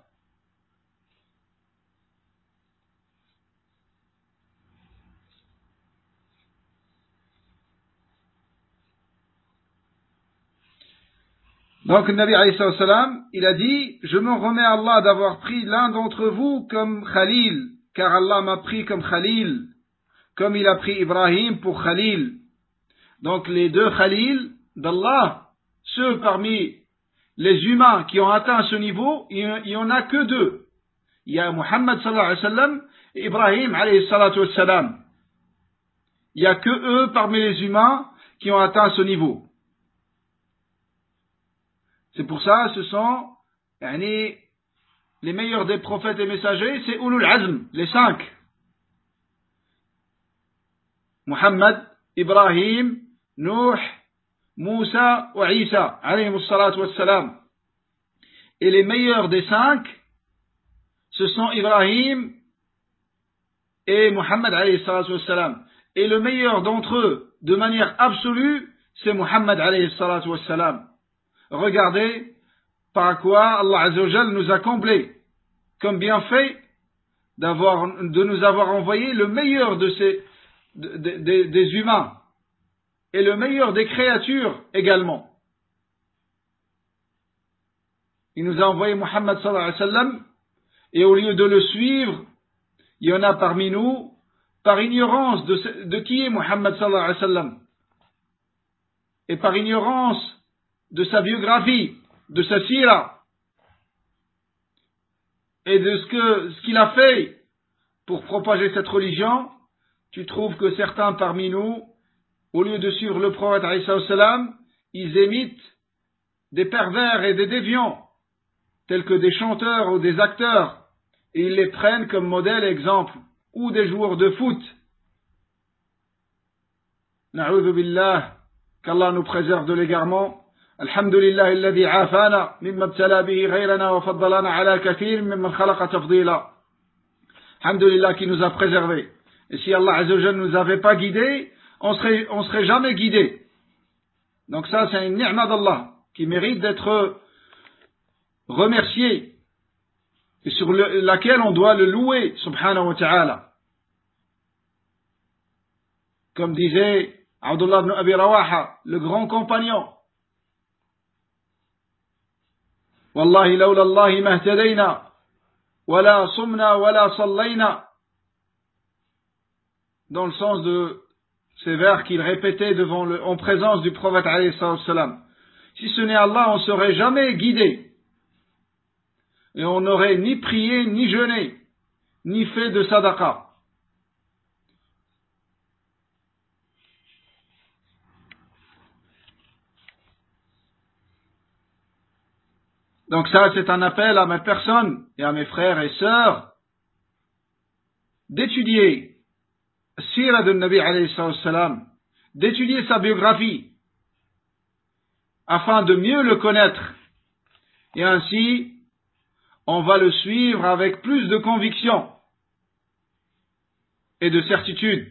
Donc le Nabi alayhi salam, il a dit: je me remets à Allah d'avoir pris l'un d'entre vous comme Khalil, car Allah m'a pris comme Khalil, comme il a pris Ibrahim pour Khalil. Donc les deux Khalil d'Allah, ceux parmi les humains qui ont atteint ce niveau, il n'y en a que deux. Il y a Muhammad sallallahu alayhi wa sallam et Ibrahim alayhi salatu wa salam. Il n'y a que eux parmi les humains qui ont atteint ce niveau. C'est pour ça, ce sont les meilleurs des prophètes et messagers, c'est Ulul Azm, les 5. Muhammad, Ibrahim, Nuh, Moussa et Isa, alayhimus salatu wassalam. Et les meilleurs des 5, ce sont Ibrahim et Muhammad, alayhi salatu wassalam. Et le meilleur d'entre eux, de manière absolue, c'est Muhammad, alayhi salatu wassalam. Regardez par quoi Allah Azza wa Jal nous a comblés, comme bienfait de nous avoir envoyé le meilleur des humains et le meilleur des créatures également. Il nous a envoyé Muhammad sallallahu alayhi wa sallam, et au lieu de le suivre, il y en a parmi nous, par ignorance de qui est Muhammad sallallahu alayhi wa sallam, et par ignorance de sa biographie, de sa sira, et de ce qu'il a fait pour propager cette religion, tu trouves que certains parmi nous, au lieu de suivre le prophète alayhi salam, ils imitent des pervers et des déviants, tels que des chanteurs ou des acteurs, et ils les prennent comme modèle, exemple, ou des joueurs de foot. Na'udhu billah, qu'Allah nous préserve de l'égarement. Alhamdulillah alladhi afana mimma ibtala bihi ghayrana wa faddalana ala kathir mimman khalaqa tafdila. Alhamdulillah qui nous a préservés. Et si Allah Azza wa Jalla ne nous avait pas guidés, on serait jamais guidés. Donc ça, c'est une ni'ma d'Allah qui mérite d'être remercié et sur laquelle on doit le louer, subhanahu wa ta'ala. Comme disait Abdullah ibn Abi Rawaha, le grand compagnon. Wallahi lawla Allahi mahtadayna, wala sumna, wala sallayna. Dans le sens de ces vers qu'il répétait en présence du prophète alayhi salam. Si ce n'est Allah, on ne serait jamais guidé. Et on n'aurait ni prié, ni jeûné, ni fait de sadaqa. Donc ça, c'est un appel à mes personnes et à mes frères et sœurs d'étudier Sira de Nabi alayhi salam, d'étudier sa biographie, afin de mieux le connaître. Et ainsi, on va le suivre avec plus de conviction et de certitude.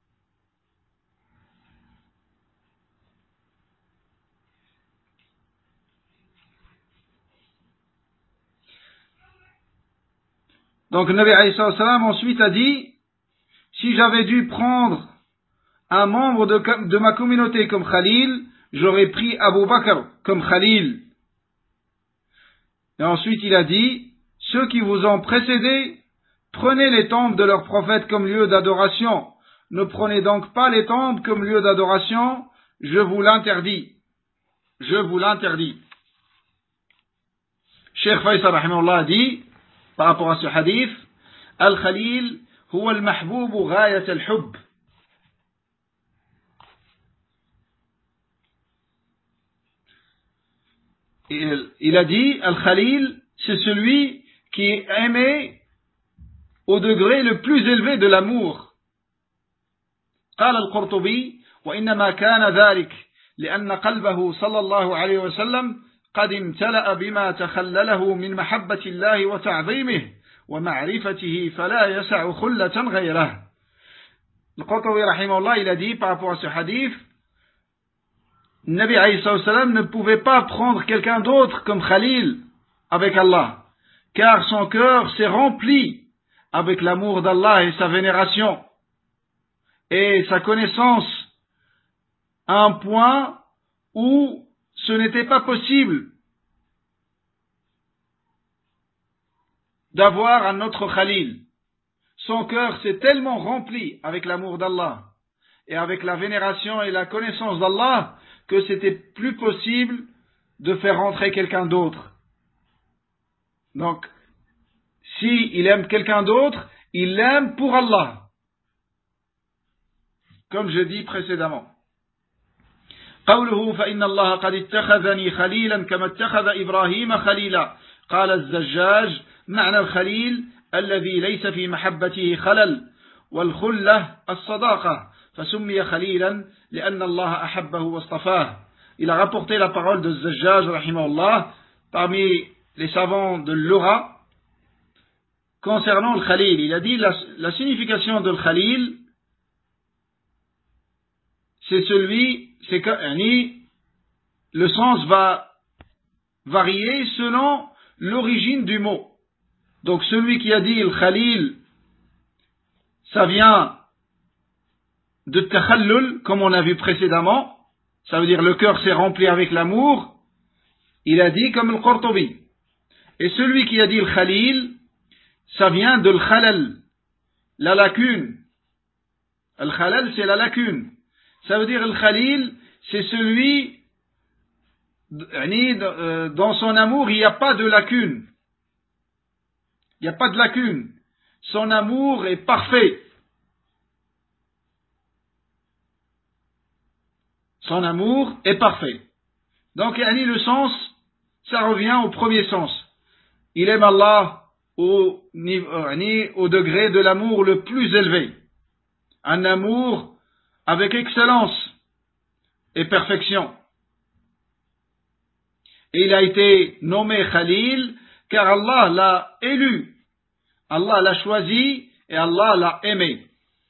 Donc le Nabi alayhi salam ensuite a dit, si j'avais dû prendre un membre de ma communauté comme Khalil, j'aurais pris Abu Bakr comme Khalil. Et ensuite il a dit, ceux qui vous ont précédés, prenez les temples de leurs prophètes comme lieu d'adoration. Ne prenez donc pas les temples comme lieu d'adoration, je vous l'interdis. Je vous l'interdis. Cheikh Faisal rahimahullah a dit, par rapport à ce hadith, Al-Khalil huwa al-mahbub ghayat al-hubb. Il a dit, Al-Khalil, c'est celui qui est aimé au degré le plus élevé de l'amour. قال القرطبي وإنما كان ذلك لأن قلبه صلى الله عليه وسلم قد امتلأ بما تخلله من محبة الله وتعظيمه ومعرفته فلا يسع خلة غيره. القرطبي رحمه الله, il a dit par rapport à ce hadith, Nabi alayhi salam ne pouvait pas prendre quelqu'un d'autre comme Khalil avec Allah, car son cœur s'est rempli avec l'amour d'Allah et sa vénération et sa connaissance à un point où ce n'était pas possible d'avoir un autre Khalil. Son cœur s'est tellement rempli avec l'amour d'Allah et avec la vénération et la connaissance d'Allah que c'était plus possible de faire rentrer quelqu'un d'autre. Donc, si il aime quelqu'un d'autre, il l'aime pour Allah, comme je dis précédemment. قوله فإن الله قد اتخذني خليلا كما اتخذ إبراهيم خليلا. قال الزجاج معنى الخليل الذي ليس في محبته خلل، والخلة الصداقة، فسمي خليلا لأن الله أحبه واصطفاه. Il a rapporté la parole de Zajjaj rahimahullah parmi les savants de l'Ura concernant le Khalil. Il a dit la signification de le Khalil, c'est que le sens va varier selon l'origine du mot. Donc celui qui a dit le Khalil, ça vient de takhallul, comme on a vu précédemment, ça veut dire le cœur s'est rempli avec l'amour, il a dit comme le Qurtubi. Et celui qui a dit le Khalil, ça vient de l'khalal, la lacune. Le khalal, c'est la lacune. Ça veut dire le Khalil, c'est celui dans son amour, il n'y a pas de lacune. Il n'y a pas de lacune. Son amour est parfait. Son amour est parfait. Donc, le sens, ça revient au premier sens. Il aime Allah au degré de l'amour le plus élevé. Un amour avec excellence et perfection. Et il a été nommé Khalil car Allah l'a élu. Allah l'a choisi et Allah l'a aimé.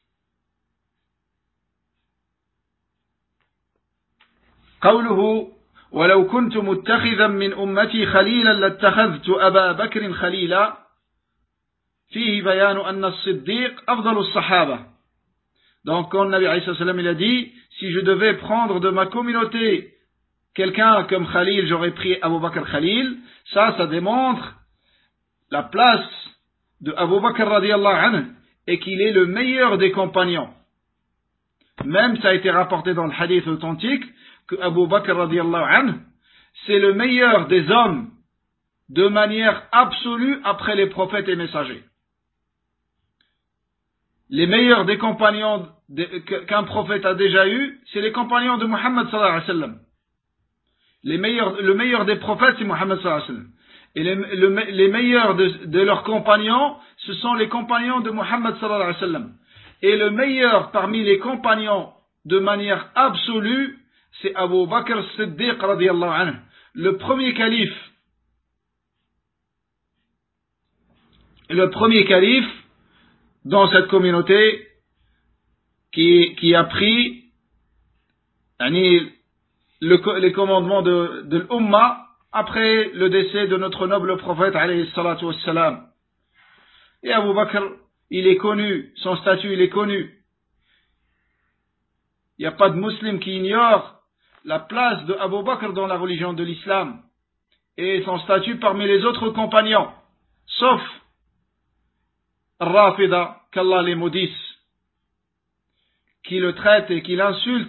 قوله ولو كنت متخذا من أمتي خليلا لاتخذت أبا بكر خليلا فيه بيان أن الصديق أفضل الصحابة. Donc quand Nabi Aïssa Salam il a dit si je devais prendre de ma communauté quelqu'un comme Khalil, j'aurais pris Abu Bakr Khalil. Ça démontre la place de Abu Bakr radiyallahu anhu et qu'il est le meilleur des compagnons. Même ça a été rapporté dans le hadith authentique que Abu Bakr radiyallahu anhu, c'est le meilleur des hommes de manière absolue après les prophètes et messagers. Les meilleurs des compagnons qu'un prophète a déjà eu, c'est les compagnons de Muhammad sallallahu alayhi wa sallam. Le meilleur des prophètes, c'est Muhammad sallallahu alayhi wa sallam. Et les meilleurs de leurs compagnons, ce sont les compagnons de Muhammad sallallahu alayhi wa sallam. Et le meilleur parmi les compagnons de manière absolue, c'est Abu Bakr Siddiq radiyallahu anhu, le premier calife. Le premier calife dans cette communauté qui a pris les commandements de l'Ummah après le décès de notre noble prophète alayhi salatu wassalam. Et Abu Bakr, il est connu, son statut il est connu. Il n'y a pas de musulman qui ignore la place de Abu Bakr dans la religion de l'islam et son statut parmi les autres compagnons, sauf Rafida, qu'Allah les maudisse, qui le traite et qui l'insulte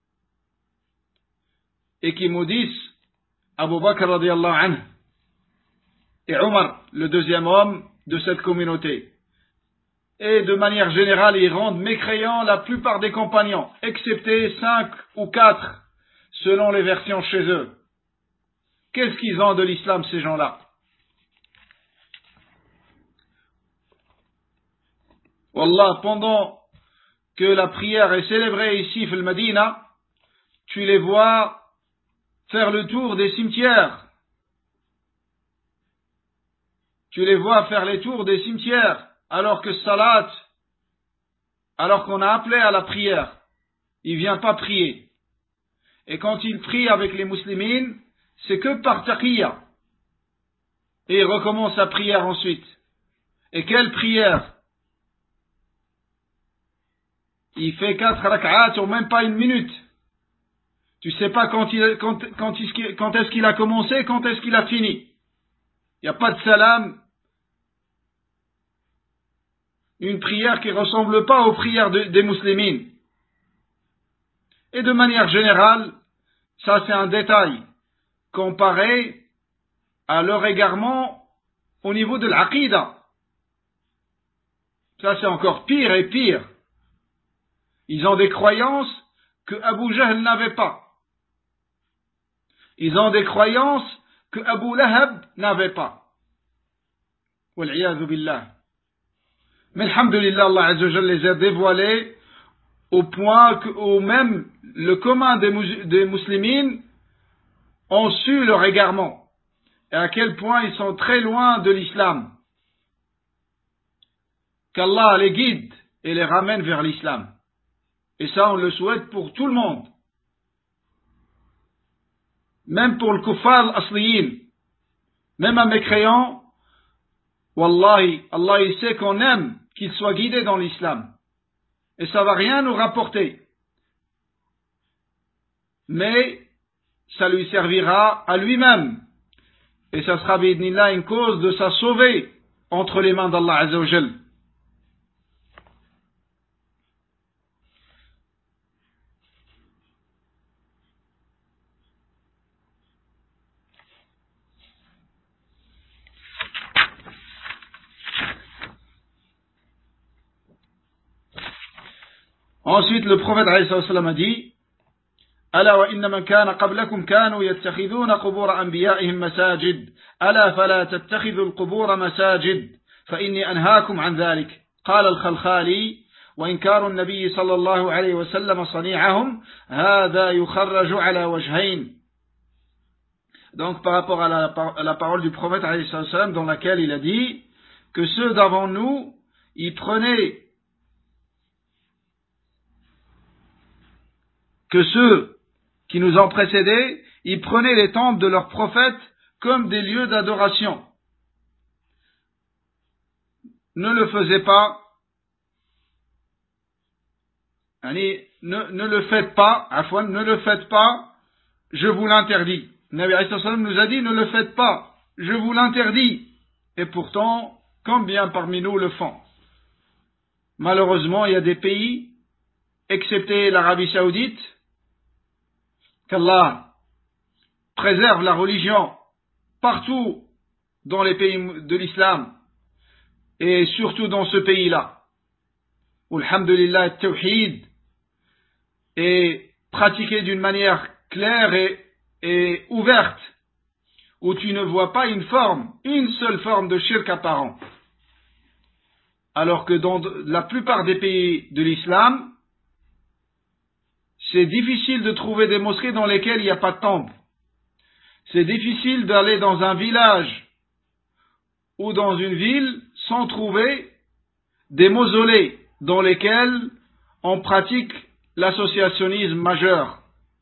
et qui maudissent Abu Bakr radiyallahu anhu et Omar, le deuxième homme de cette communauté. Et de manière générale, ils rendent mécréants la plupart des compagnons, excepté 5 ou 4 selon les versions chez eux. Qu'est-ce qu'ils ont de l'islam, ces gens-là? Wallah, pendant que la prière est célébrée ici, fil Medina, tu les vois faire le tour des cimetières. Tu les vois faire les tours des cimetières, alors que salat, alors qu'on a appelé à la prière, il vient pas prier. Et quand il prie avec les musulmans, c'est que par taqiyya. Et il recommence sa prière ensuite. Et quelle prière? Il fait 4 rak'at ou même pas une minute. Tu sais pas quand est-ce qu'il a commencé, quand est-ce qu'il a fini. Il n'y a pas de salam. Une prière qui ne ressemble pas aux prières des musulmans. Et de manière générale, ça c'est un détail comparé à leur égarement au niveau de l'aqida. Ça c'est encore pire et pire. Ils ont des croyances que Abu Jahl n'avait pas. Ils ont des croyances que Abu Lahab n'avait pas. Wal'iyadhu billah. Mais alhamdulillah, Allah Azza wa Jalla les a dévoilés au point où même le commun des musulmans ont su leur égarement. Et à quel point ils sont très loin de l'islam. Qu'Allah les guide et les ramène vers l'islam. Et ça, on le souhaite pour tout le monde. Même pour le kuffar al-asliyin. Même un mécréant, wallahi, Allah il sait qu'on aime qu'il soit guidé dans l'islam. Et ça va rien nous rapporter. Mais ça lui servira à lui-même. Et ça sera bi'idnillah une cause de sa sauver entre les mains d'Allah Azza wa Jal. Ensuite, le prophète alayhi a dit ألا وإن من كان قبلكم كانوا يتخذون قبور أنبيائهم مساجد ألا فلا تتخذوا القبور مساجد فإني أنهاكم عن ذلك قال الخلخالي وإنكار النبي صلى الله عليه وسلم صنيعهم هذا يخرج على وجهين. Donc par rapport à la parole du prophète alayhi salam dans laquelle il a dit que ceux d'avant nous ils prenaient que ceux qui nous ont précédés, ils prenaient les temples de leurs prophètes comme des lieux d'adoration. Ne le faisaient pas, ne le faites pas, ne le faites pas, je vous l'interdis. Nabi alayhi salam nous a dit, ne le faites pas, je vous l'interdis. Et pourtant, combien parmi nous le font? Malheureusement, il y a des pays, excepté l'Arabie Saoudite, qu'Allah préserve la religion partout dans les pays de l'islam et surtout dans ce pays-là où alhamdulillah le tawhid est pratiqué d'une manière claire et ouverte, où tu ne vois pas une seule forme de shirk apparent, alors que dans la plupart des pays de l'islam c'est difficile de trouver des mosquées dans lesquelles il n'y a pas de temple. C'est difficile d'aller dans un village ou dans une ville sans trouver des mausolées dans lesquels on pratique l'associationnisme majeur.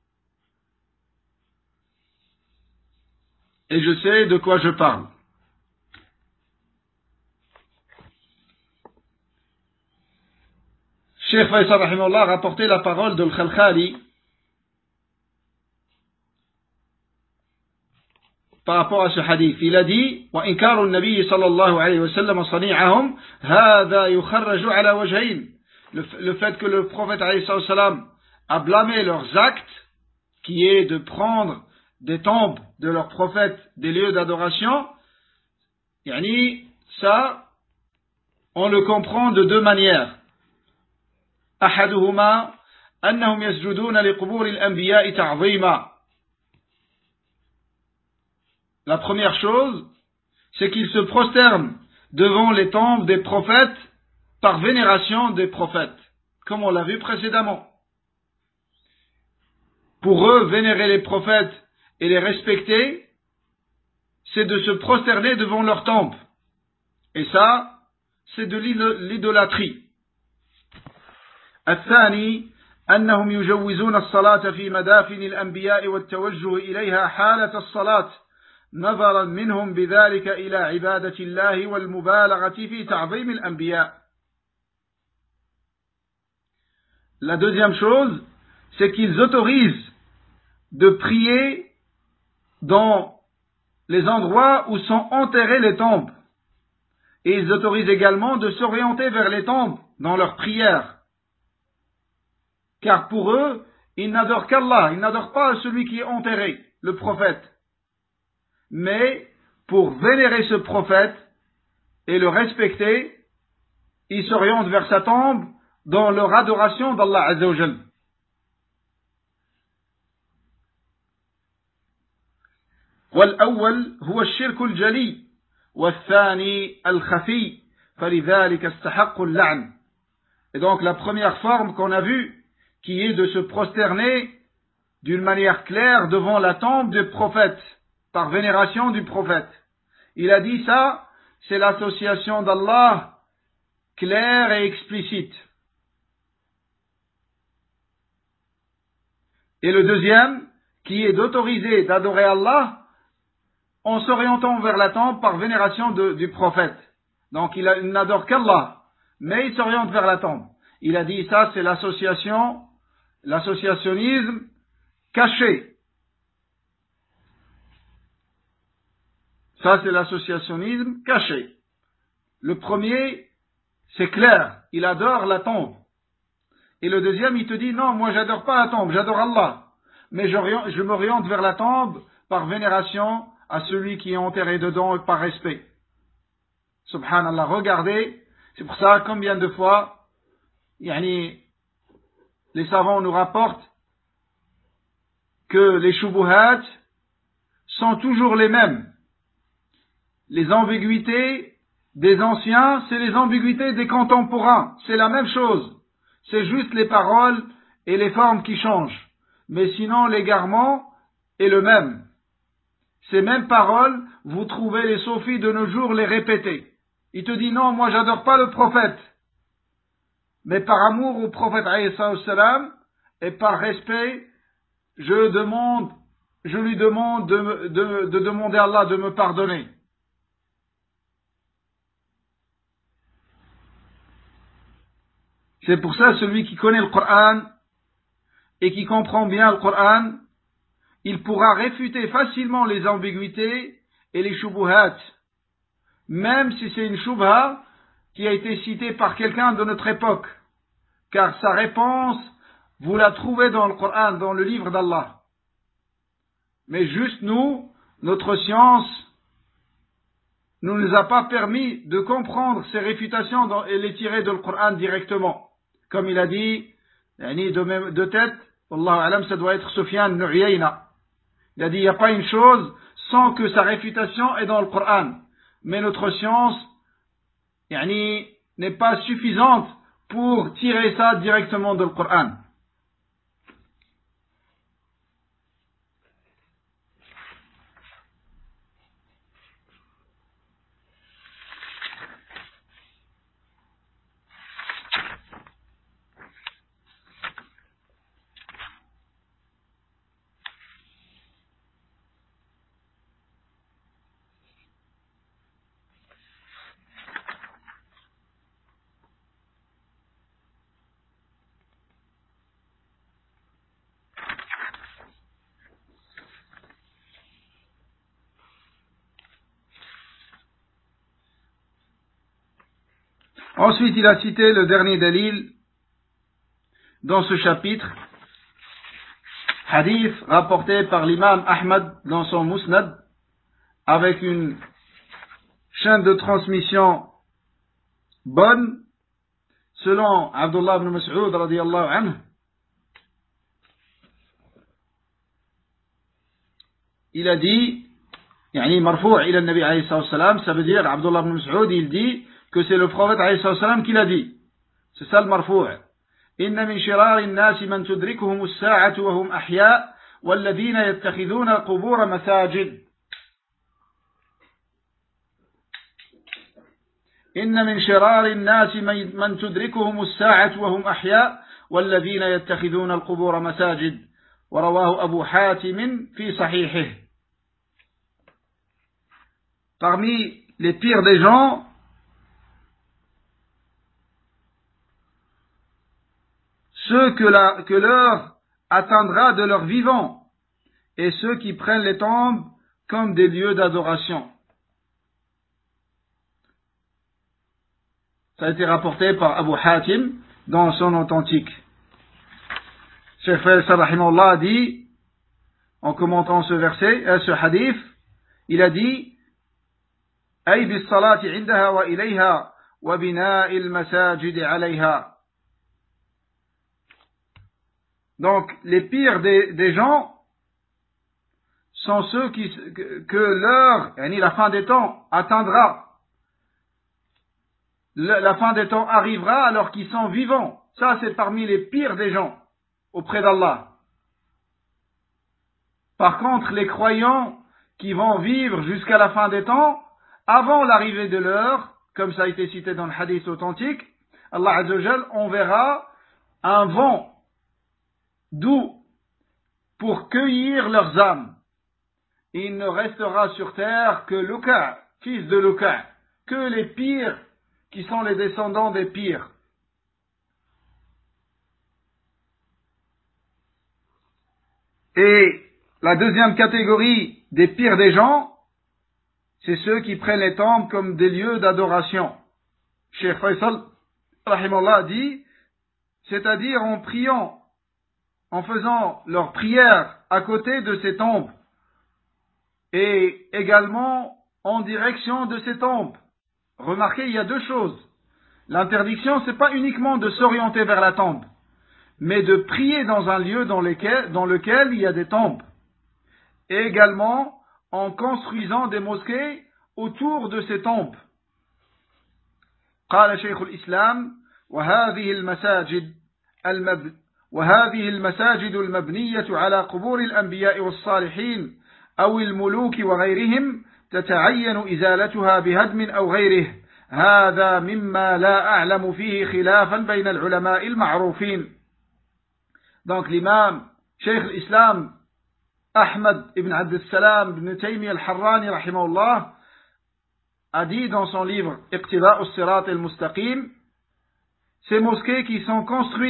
Et je sais de quoi je parle. Cheikh Faisal rahimahullah a rapporté la parole de Al-Khalkhali par rapport à ce hadith. Il a dit وإنكار النبي صلى الله عليه وسلم صنيعهم هذا يخرج على وجهين. Le fait que le prophète alayhi salam a blâmé leurs actes, qui est de prendre des temples de leurs prophètes, des lieux d'adoration, ça on le comprend de deux manières. أحدهما أنهم يسجدون لقبور الأنبياء تعظيما. La première chose, c'est qu'ils se prosternent devant les tombes des prophètes par vénération des prophètes, comme on l'a vu précédemment. Pour eux, vénérer les prophètes et les respecter, c'est de se prosterner devant leurs tombes. Et ça, c'est de l'idolâtrie. الثاني أنهم يجوزون الصلاة في مدافن الأنبياء والتوجه إليها حالة الصلاة نظرا منهم بذلك إلى عبادة الله والمبالغة في تعظيم الأنبياء. La deuxième chose, c'est qu'ils autorisent de prier dans les endroits où sont enterrés les tombes. Et ils autorisent également de s'orienter vers les tombes dans leurs prières. Car pour eux, ils n'adorent qu'Allah, ils n'adorent pas celui qui est enterré, le prophète. Mais pour vénérer ce prophète et le respecter, ils s'orientent vers sa tombe dans leur adoration d'Allah Azza wa Jal. والأول هو الشرك الجلي والثاني الخفي فلذلك استحق اللعن. Et donc la première forme qu'on a vue, qui est de se prosterner d'une manière claire devant la tombe du prophète, par vénération du prophète. Il a dit ça, c'est l'association d'Allah claire et explicite. Et le deuxième, qui est d'autoriser d'adorer Allah en s'orientant vers la tombe par vénération du prophète. Donc il n'adore qu'Allah, mais il s'oriente vers la tombe. Il a dit ça, c'est l'associationnisme caché. Ça, c'est l'associationnisme caché. Le premier, c'est clair, il adore la tombe. Et le deuxième, il te dit, non, moi j'adore pas la tombe, j'adore Allah. Mais je m'oriente vers la tombe par vénération à celui qui est enterré dedans et par respect. Subhanallah, regardez, c'est pour ça combien de fois, les savants nous rapportent que les shubuhat sont toujours les mêmes. Les ambiguïtés des anciens, c'est les ambiguïtés des contemporains. C'est la même chose. C'est juste les paroles et les formes qui changent. Mais sinon, l'égarement est le même. Ces mêmes paroles, vous trouvez les sophis de nos jours les répéter. Il te dit non, moi j'adore pas le prophète. Mais par amour au prophète alayhi salam et par respect, je lui demande de demander à Allah de me pardonner. C'est pour ça, celui qui connaît le Coran et qui comprend bien le Coran, il pourra réfuter facilement les ambiguïtés et les shubuhat, même si c'est une shubha qui a été citée par quelqu'un de notre époque, car sa réponse, vous la trouvez dans le Coran, dans le livre d'Allah. Mais juste nous, notre science, ne nous a pas permis de comprendre ces réfutations et les tirer de le Coran directement. Comme il a dit, de tête, Wallahu alam, ça doit être Sufyan ibn Uyayna. Il a dit, il n'y a pas une chose sans que sa réfutation est dans le Coran. Mais notre science, n'est pas suffisante pour tirer ça directement de le Coran. Ensuite, il a cité le dernier dalil dans ce chapitre, hadith rapporté par l'imam Ahmad dans son Musnad, avec une chaîne de transmission bonne, selon Abdullah ibn Mas'ud radiyallahu anhu. Il a dit, marfou' ila nabi alayhi salam, ça veut dire Abdullah ibn Mas'ud, il dit que c'est le prophète alayhi salam qui l'a dit. C'est ça le marfou'. Inna min shirari an-nas man tudrikuhum as-sa'atu wa hum ahya' walladhina yattakhidhuna al-qubur masajid. إن من شرار الناس من تدركهم الساعة وهم أحياء والذين يتخذون القبور مساجد ورواه أبو حاتم في صحيحه. Parmi les pires des gens, ceux que l'heure atteindra de leur vivant et ceux qui prennent les tombes comme des lieux d'adoration. Ça a été rapporté par Abu Hatim dans son authentique. Cheikh Faisal rahimahullah a dit, en commentant ce verset, ce hadith, il a dit, أي بالصلاة عندها وإليها وبناء المساجد عليها. Donc, les pires des gens, sont ceux que l'heure, la fin des temps atteindra. La fin des temps arrivera alors qu'ils sont vivants. Ça, c'est parmi les pires des gens auprès d'Allah. Par contre, les croyants qui vont vivre jusqu'à la fin des temps, avant l'arrivée de l'heure, comme ça a été cité dans le hadith authentique, Allah Azza wa Jal enverra un vent doux pour cueillir leurs âmes. Et il ne restera sur terre que Luka, fils de Luka, que les pires qui sont les descendants des pires. Et la deuxième catégorie des pires des gens, c'est ceux qui prennent les temples comme des lieux d'adoration. Cheikh Faisal, rahimahullah, dit, c'est-à-dire en priant, en faisant leur prière à côté de ces temples, et également en direction de ces temples. Remarquez, il y a deux choses. L'interdiction, c'est pas uniquement de s'orienter vers la tombe, mais de prier dans un lieu dans lequel il y a des tombes. Et également en construisant des mosquées autour de ces tombes. قال شيخ الإسلام وهذه المساجد المبنية على قبور الأنبياء والصالحين أو الملوك وغيرهم تتعين إزالتها بهدم أو غيره هذا مما لا أعلم فيه خلافا بين العلماء المعروفين. Donc l'imam Cheikh l'Islam Ahmad ibn Abd al-Salam ibn Taymiyyah al-Harrani rahimahullah a dit dans son livre Iqtida al-Sirat al-Mustaqim, ces mosquées qui sont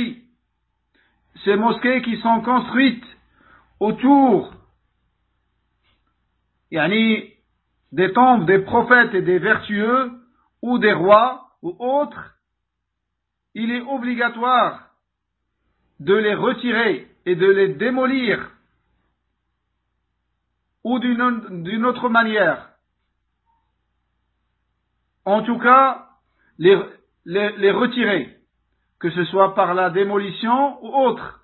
construites autour des tombes des prophètes et des vertueux ou des rois ou autres, il est obligatoire de les retirer et de les démolir ou d'une autre manière. En tout cas, les retirer, que ce soit par la démolition ou autre.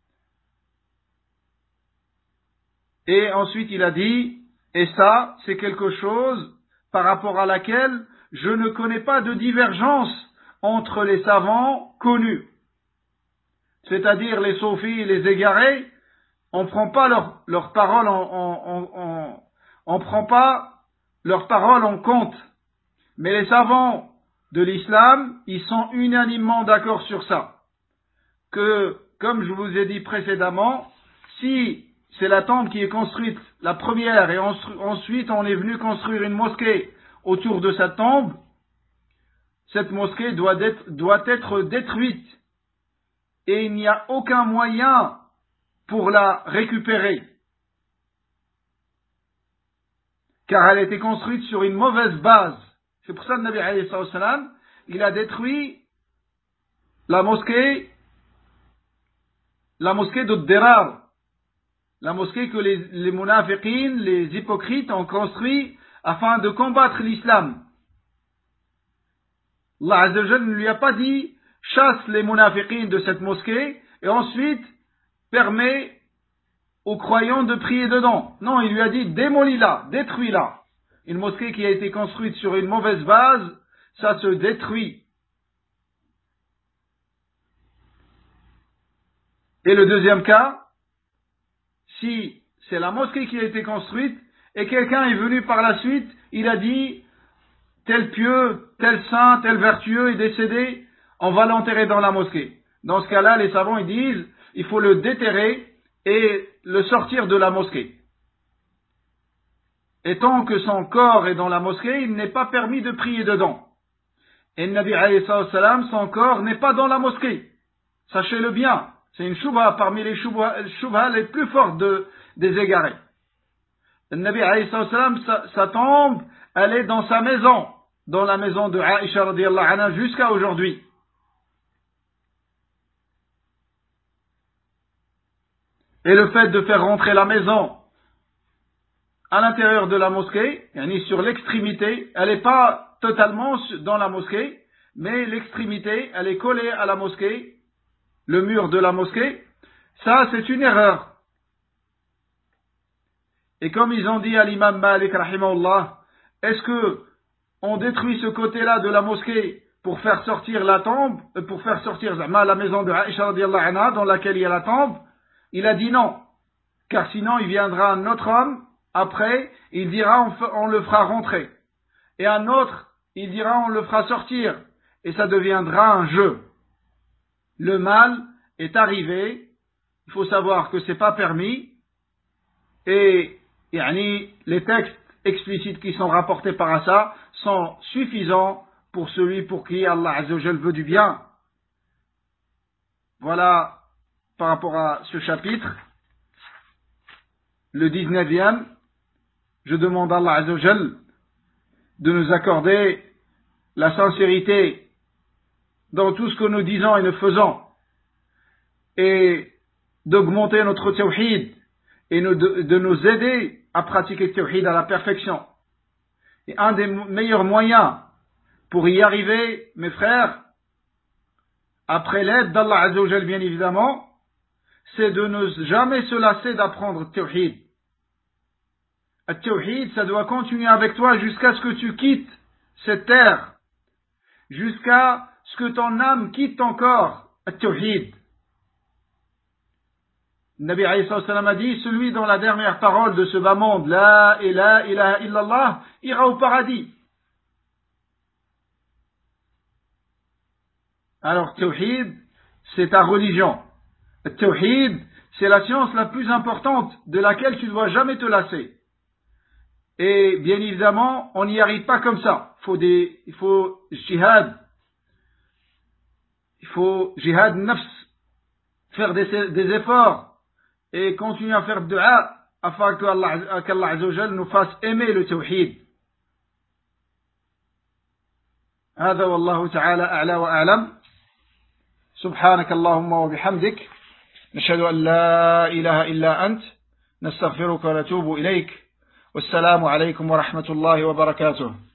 Et ensuite il a dit, et ça, c'est quelque chose par rapport à laquelle je ne connais pas de divergence entre les savants connus. C'est-à-dire les soufis, les égarés, on prend pas leur parole on prend pas leur parole en compte. Mais les savants de l'islam, ils sont unanimement d'accord sur ça. Que, comme je vous ai dit précédemment, si c'est la tombe qui est construite, la première, et ensuite on est venu construire une mosquée autour de sa tombe, cette mosquée doit être détruite. Et il n'y a aucun moyen pour la récupérer. Car elle a été construite sur une mauvaise base. C'est pour ça que le Nabi alayhi salam, il a détruit la mosquée de Dirar, la mosquée que les munafiqin, les hypocrites ont construit afin de combattre l'islam. Allah Azza wa Jalla ne lui a pas dit chasse les munafiqin de cette mosquée et ensuite permet aux croyants de prier dedans. Non, il lui a dit démolis-la, détruis-la. Une mosquée qui a été construite sur une mauvaise base, ça se détruit. Et le deuxième cas, si c'est la mosquée qui a été construite et quelqu'un est venu par la suite, il a dit tel pieux, tel saint, tel vertueux est décédé, on va l'enterrer dans la mosquée. Dans ce cas-là, les savants ils disent il faut le déterrer et le sortir de la mosquée. Et tant que son corps est dans la mosquée, il n'est pas permis de prier dedans. Et le Nabi alayhi salam, son corps n'est pas dans la mosquée. Sachez-le bien, c'est une shubha parmi les shubha les plus fortes des égarés. Le Nabi alayhi salam, sa tombe, elle est dans sa maison, dans la maison de Aïcha radiyallahu anha jusqu'à aujourd'hui. Et le fait de faire rentrer la maison à l'intérieur de la mosquée, sur l'extrémité, elle n'est pas totalement dans la mosquée, mais l'extrémité, elle est collée à la mosquée, le mur de la mosquée, ça c'est une erreur. Et comme ils ont dit à l'imam Malik, rahimahullah, est-ce que on détruit ce côté-là de la mosquée pour faire sortir la tombe, pour faire sortir la maison de Aïcha radiallahu anha dans laquelle il y a la tombe? Il a dit non, car sinon il viendra un autre homme après, il dira on le fera rentrer, et un autre il dira on le fera sortir, et ça deviendra un jeu. Le mal est arrivé, il faut savoir que c'est pas permis, et les textes explicites qui sont rapportés par Assa sont suffisants pour celui pour qui Allah Azza wa Jal veut du bien. Voilà par rapport à ce chapitre. Le 19e, je demande à Allah Azza wa Jal de nous accorder la sincérité dans tout ce que nous disons et nous faisons, et d'augmenter notre tawhid, et de nous aider à pratiquer le tawhid à la perfection. Et un des meilleurs moyens pour y arriver, mes frères, après l'aide d'Allah Azza wa Jal bien évidemment, c'est de ne jamais se lasser d'apprendre le tawhid. Le tawhid, ça doit continuer avec toi jusqu'à ce que tu quittes cette terre, jusqu'à ce que ton âme quitte ton corps. Le tawhid. Nabi alayhi salam a dit, celui dont la dernière parole de ce bas monde, la ilaha illallah, ira au paradis. Alors, tawhid, c'est ta religion. Tawhid, c'est la science la plus importante de laquelle tu ne dois jamais te lasser. Et bien évidemment, on n'y arrive pas comme ça. Il faut jihad. Il faut jihad nafs. Faire des efforts. Et continuer à faire dua afin qu'Allah Azza wa Jal nous fasse aimer le tawhid. هذا والله تعالى أعلى وأعلم. سبحانك اللهم وبحمدك نشهد أن لا إله إلا أنت نستغفرك ونتوب إليك والسلام عليكم ورحمة الله وبركاته.